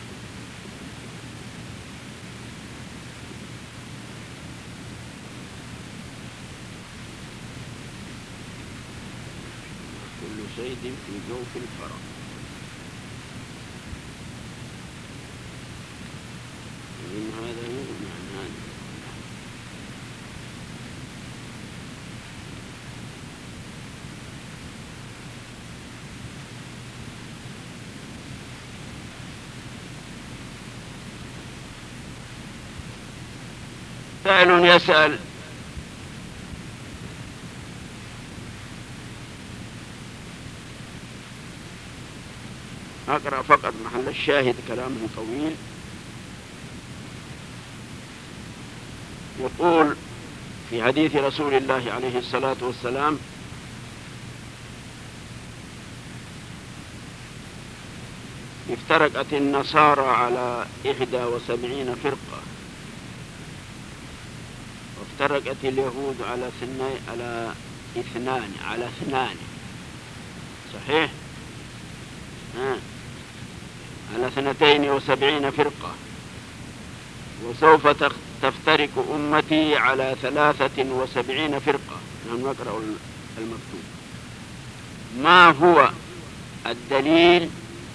كل صيد في جوف الفرع. من هذا يغني عن هذا. سائل يسأل: أقرأ فقط محل الشاهد، كلامه طويل. يقول في حديث رسول الله عليه الصلاة والسلام: افترقت النصارى على إحدى وسبعين فرقة، وافترقت اليهود على اثنين على اثنان على اثنان صحيح؟ ها. على اثنتين وسبعين فرقة، وسوف تفترق أمتي على ثلاثة وسبعين فرقة. نحن نقرأ المكتوب. ما هو الدليل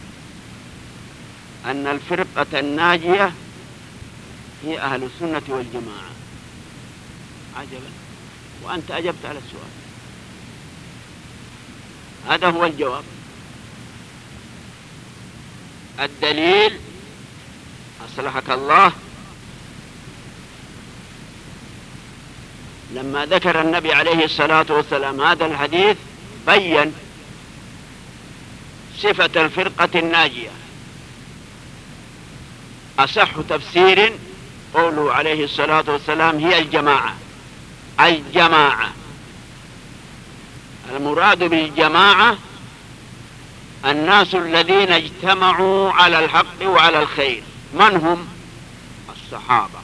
أن الفرقة الناجية هي أهل السنة والجماعة؟ عجبا، وأنت أجبت على السؤال. هذا هو الجواب. الدليل أصلحك الله لما ذكر النبي عليه الصلاة والسلام هذا الحديث بين صفة الفرقة الناجية. أصح تفسير قوله عليه الصلاة والسلام هي الجماعة. الجماعة المراد بالجماعة الناس الذين اجتمعوا على الحق وعلى الخير. من هم؟ الصحابة.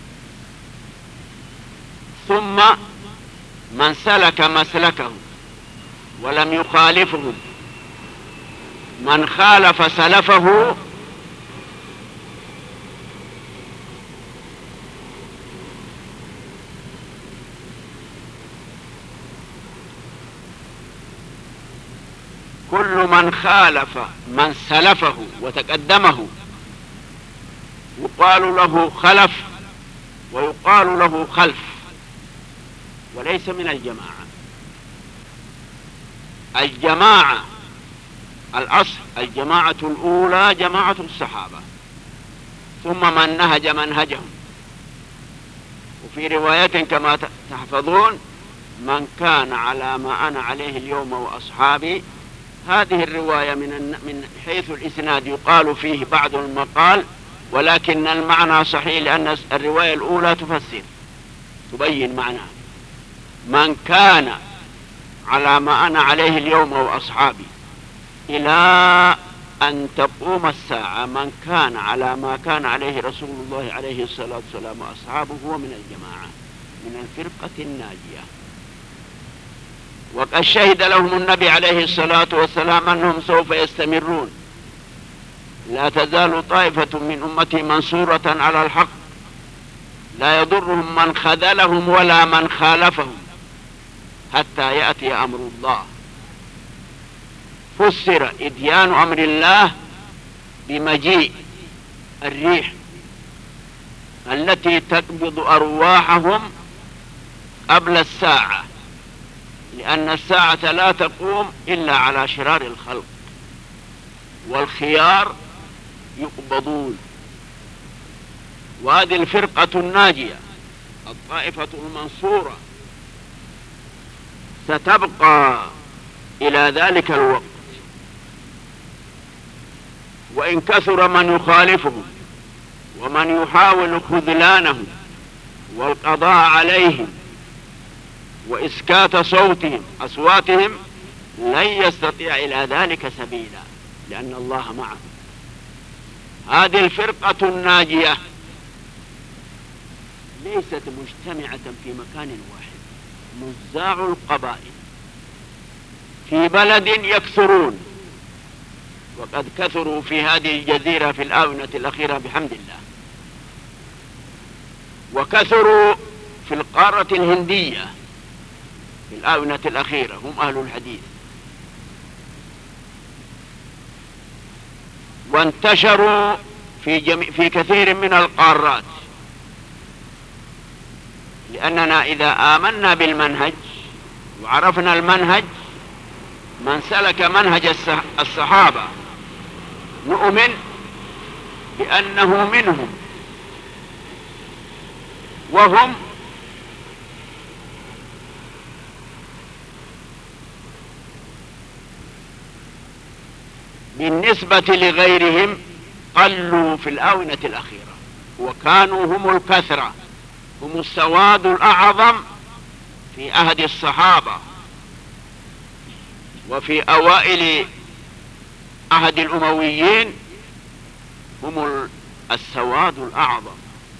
ثم من سلك مسلكه ولم يخالفهم، من خالف سلفه كل من خالف من سلفه وتقدمه يقال له خلف ويقال له خلف، وليس من الجماعة. الجماعة الأصل الجماعة الأولى جماعة الصحابة، ثم من نهج منهجهم. وفي رواية كما تحفظون: من كان على ما أنا عليه اليوم وأصحابي. هذه الرواية من من حيث الإسناد يقال فيه بعض المقال، ولكن المعنى صحيح، لأن الرواية الأولى تفسر تبين معناه. من كان على ما أنا عليه اليوم وأصحابي إلى أن تقوم الساعة، من كان على ما كان عليه رسول الله عليه الصلاة والسلام وأصحابه هو من الجماعة، من الفرقة الناجية. وقد شهد لهم النبي عليه الصلاة والسلام أنهم سوف يستمرون: لا تزال طائفة من أمتي منصورة على الحق، لا يضرهم من خذلهم ولا من خالفهم حتى يأتي أمر الله. فسر إتيان أمر الله بمجيء الريح التي تقبض أرواحهم قبل الساعة، لأن الساعة لا تقوم إلا على شرار الخلق، والخيار يقبضون. وهذه الفرقة الناجية الطائفة المنصورة ستبقى إلى ذلك الوقت، وإن كثر من يخالفهم ومن يحاول خذلانهم والقضاء عليهم وإسكات صوتهم أصواتهم، لن يستطيع إلى ذلك سبيلا، لأن الله معهم. هذه الفرقة الناجية ليست مجتمعة في مكان واحد، نزاع القبائل في بلد يكثرون، وقد كثروا في هذه الجزيرة في الآونة الأخيرة بحمد الله، وكثروا في القارة الهندية في الآونة الأخيرة، هم أهل الحديث، وانتشروا في, جميع في كثير من القارات. لأننا إذا آمنا بالمنهج وعرفنا المنهج، من سلك منهج الصحابة نؤمن بأنه منهم، وهم بالنسبة لغيرهم قلوا في الآونة الأخيرة، وكانوا هم الكثرة، هم السواد الأعظم في عهد الصحابة وفي أوائل عهد الأمويين، هم السواد الأعظم.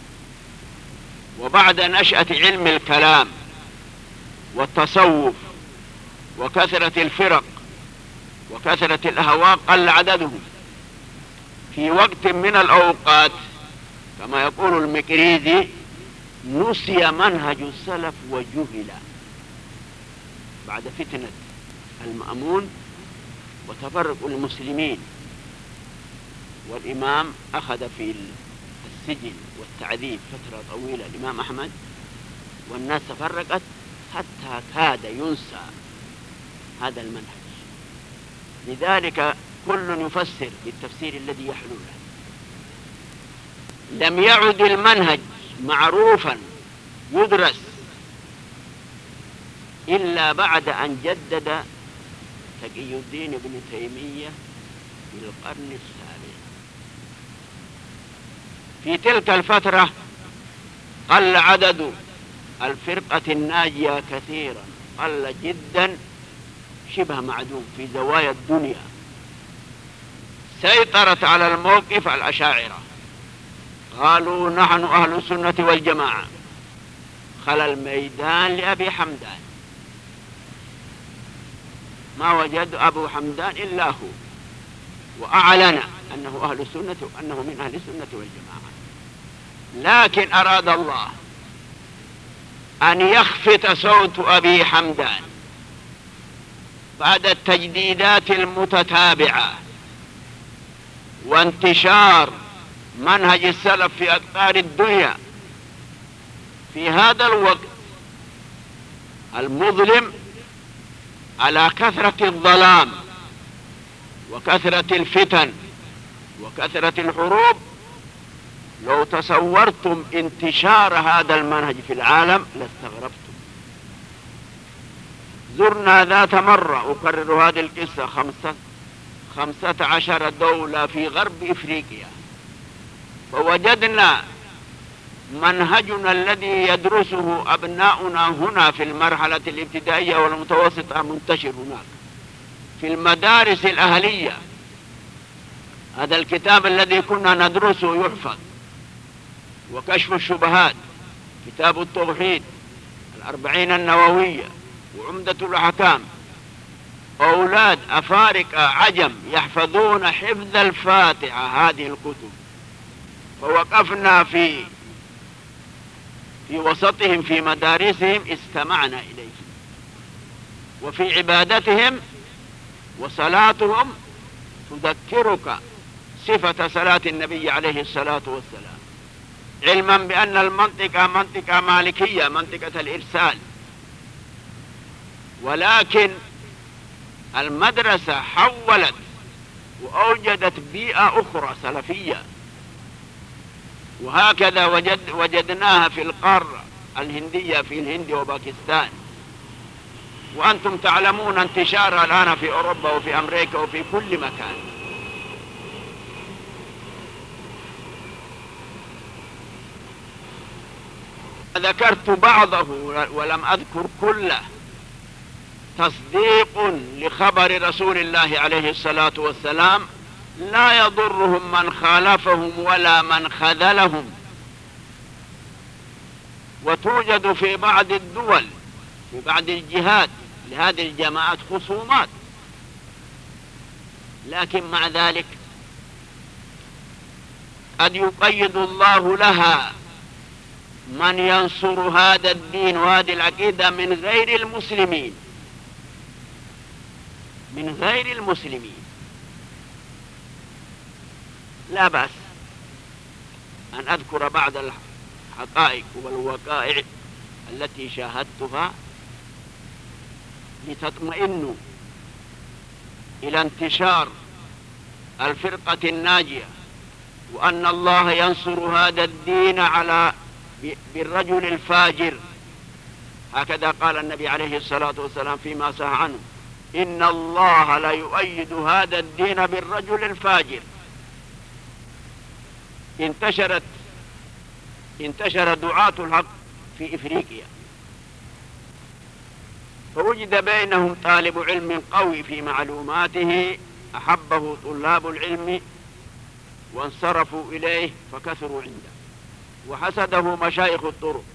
وبعد نشأة علم الكلام والتصوف وكثرة الفرق وكثرة الأهواء قل عددهم. في وقت من الأوقات كما يقول المكريزي: نسي منهج السلف وجهل، بعد فتنة المأمون وتفرق المسلمين، والإمام أخذ في السجن والتعذيب فترة طويلة الإمام أحمد، والناس تفرقت حتى كاد ينسى هذا المنهج. لذلك كل يفسر بالتفسير الذي يحلو له. لم يعد المنهج معروفا يدرس إلا بعد أن جدد تقي الدين ابن تيمية في القرن السابع. في تلك الفترة قل عدد الفرقة الناجية كثيرا، قل جدا، شبه معدوم في زوايا الدنيا. سيطرت على الموقف الأشاعرة، قالوا نحن أهل السنة والجماعة، خلى الميدان لأبي حمدان، ما وجد أبو حمدان إلا هو، وأعلن أنه أهل السنة وأنه من أهل السنة والجماعة. لكن أراد الله أن يخفت صوت أبي حمدان بعد التجديدات المتتابعة وانتشار منهج السلف في أقطار الدنيا في هذا الوقت المظلم على كثرة الظلام وكثرة الفتن وكثرة الحروب. لو تصورتم انتشار هذا المنهج في العالم لاستغربتم. زرنا ذات مرة، أكرر هذه القصة، خمسة, خمسة عشر دولة في غرب إفريقيا، فوجدنا منهجنا الذي يدرسه أبناؤنا هنا في المرحلة الابتدائية والمتوسطة منتشر هناك في المدارس الأهلية. هذا الكتاب الذي كنا ندرسه يحفظ، وكشف الشبهات، كتاب التوحيد، الأربعين النووية، وعمدة الأحكام. أولاد أفارقة عجم يحفظون حفظ الفاتحة هذه الكتب، فوقفنا في في وسطهم في مدارسهم، استمعنا إليهم، وفي عبادتهم وصلاتهم تذكرك صفة صلاة النبي عليه الصلاة والسلام، علما بأن المنطقة منطقة مالكية، منطقة الإرسال. ولكن المدرسة حولت وأوجدت بيئة أخرى سلفية، وهكذا وجد وجدناها في القارة الهندية في الهند وباكستان، وأنتم تعلمون انتشارها الآن في أوروبا وفي أمريكا وفي كل مكان. ذكرت بعضه ولم أذكر كله، تصديق لخبر رسول الله عليه الصلاة والسلام لا يضرهم من خالفهم ولا من خذلهم. وتوجد في بعض الدول في بعض الجهات لهذه الجماعات خصومات، لكن مع ذلك قد يقيد الله لها من ينصر هذا الدين وهذه العقيدة من غير المسلمين من غير المسلمين. لا بأس أن أذكر بعض الحقائق والوقائع التي شاهدتها لتطمئنوا إلى انتشار الفرقة الناجية، وأن الله ينصر هذا الدين على بالرجل الفاجر. هكذا قال النبي عليه الصلاة والسلام فيما صح عنه: إن الله لا يؤيد هذا الدين بالرجل الفاجر. انتشرت انتشر دعاة الحق في إفريقيا، فوجد بينهم طالب علم قوي في معلوماته أحبه طلاب العلم وانصرفوا إليه فكثروا عنده، وحسده مشايخ الطرق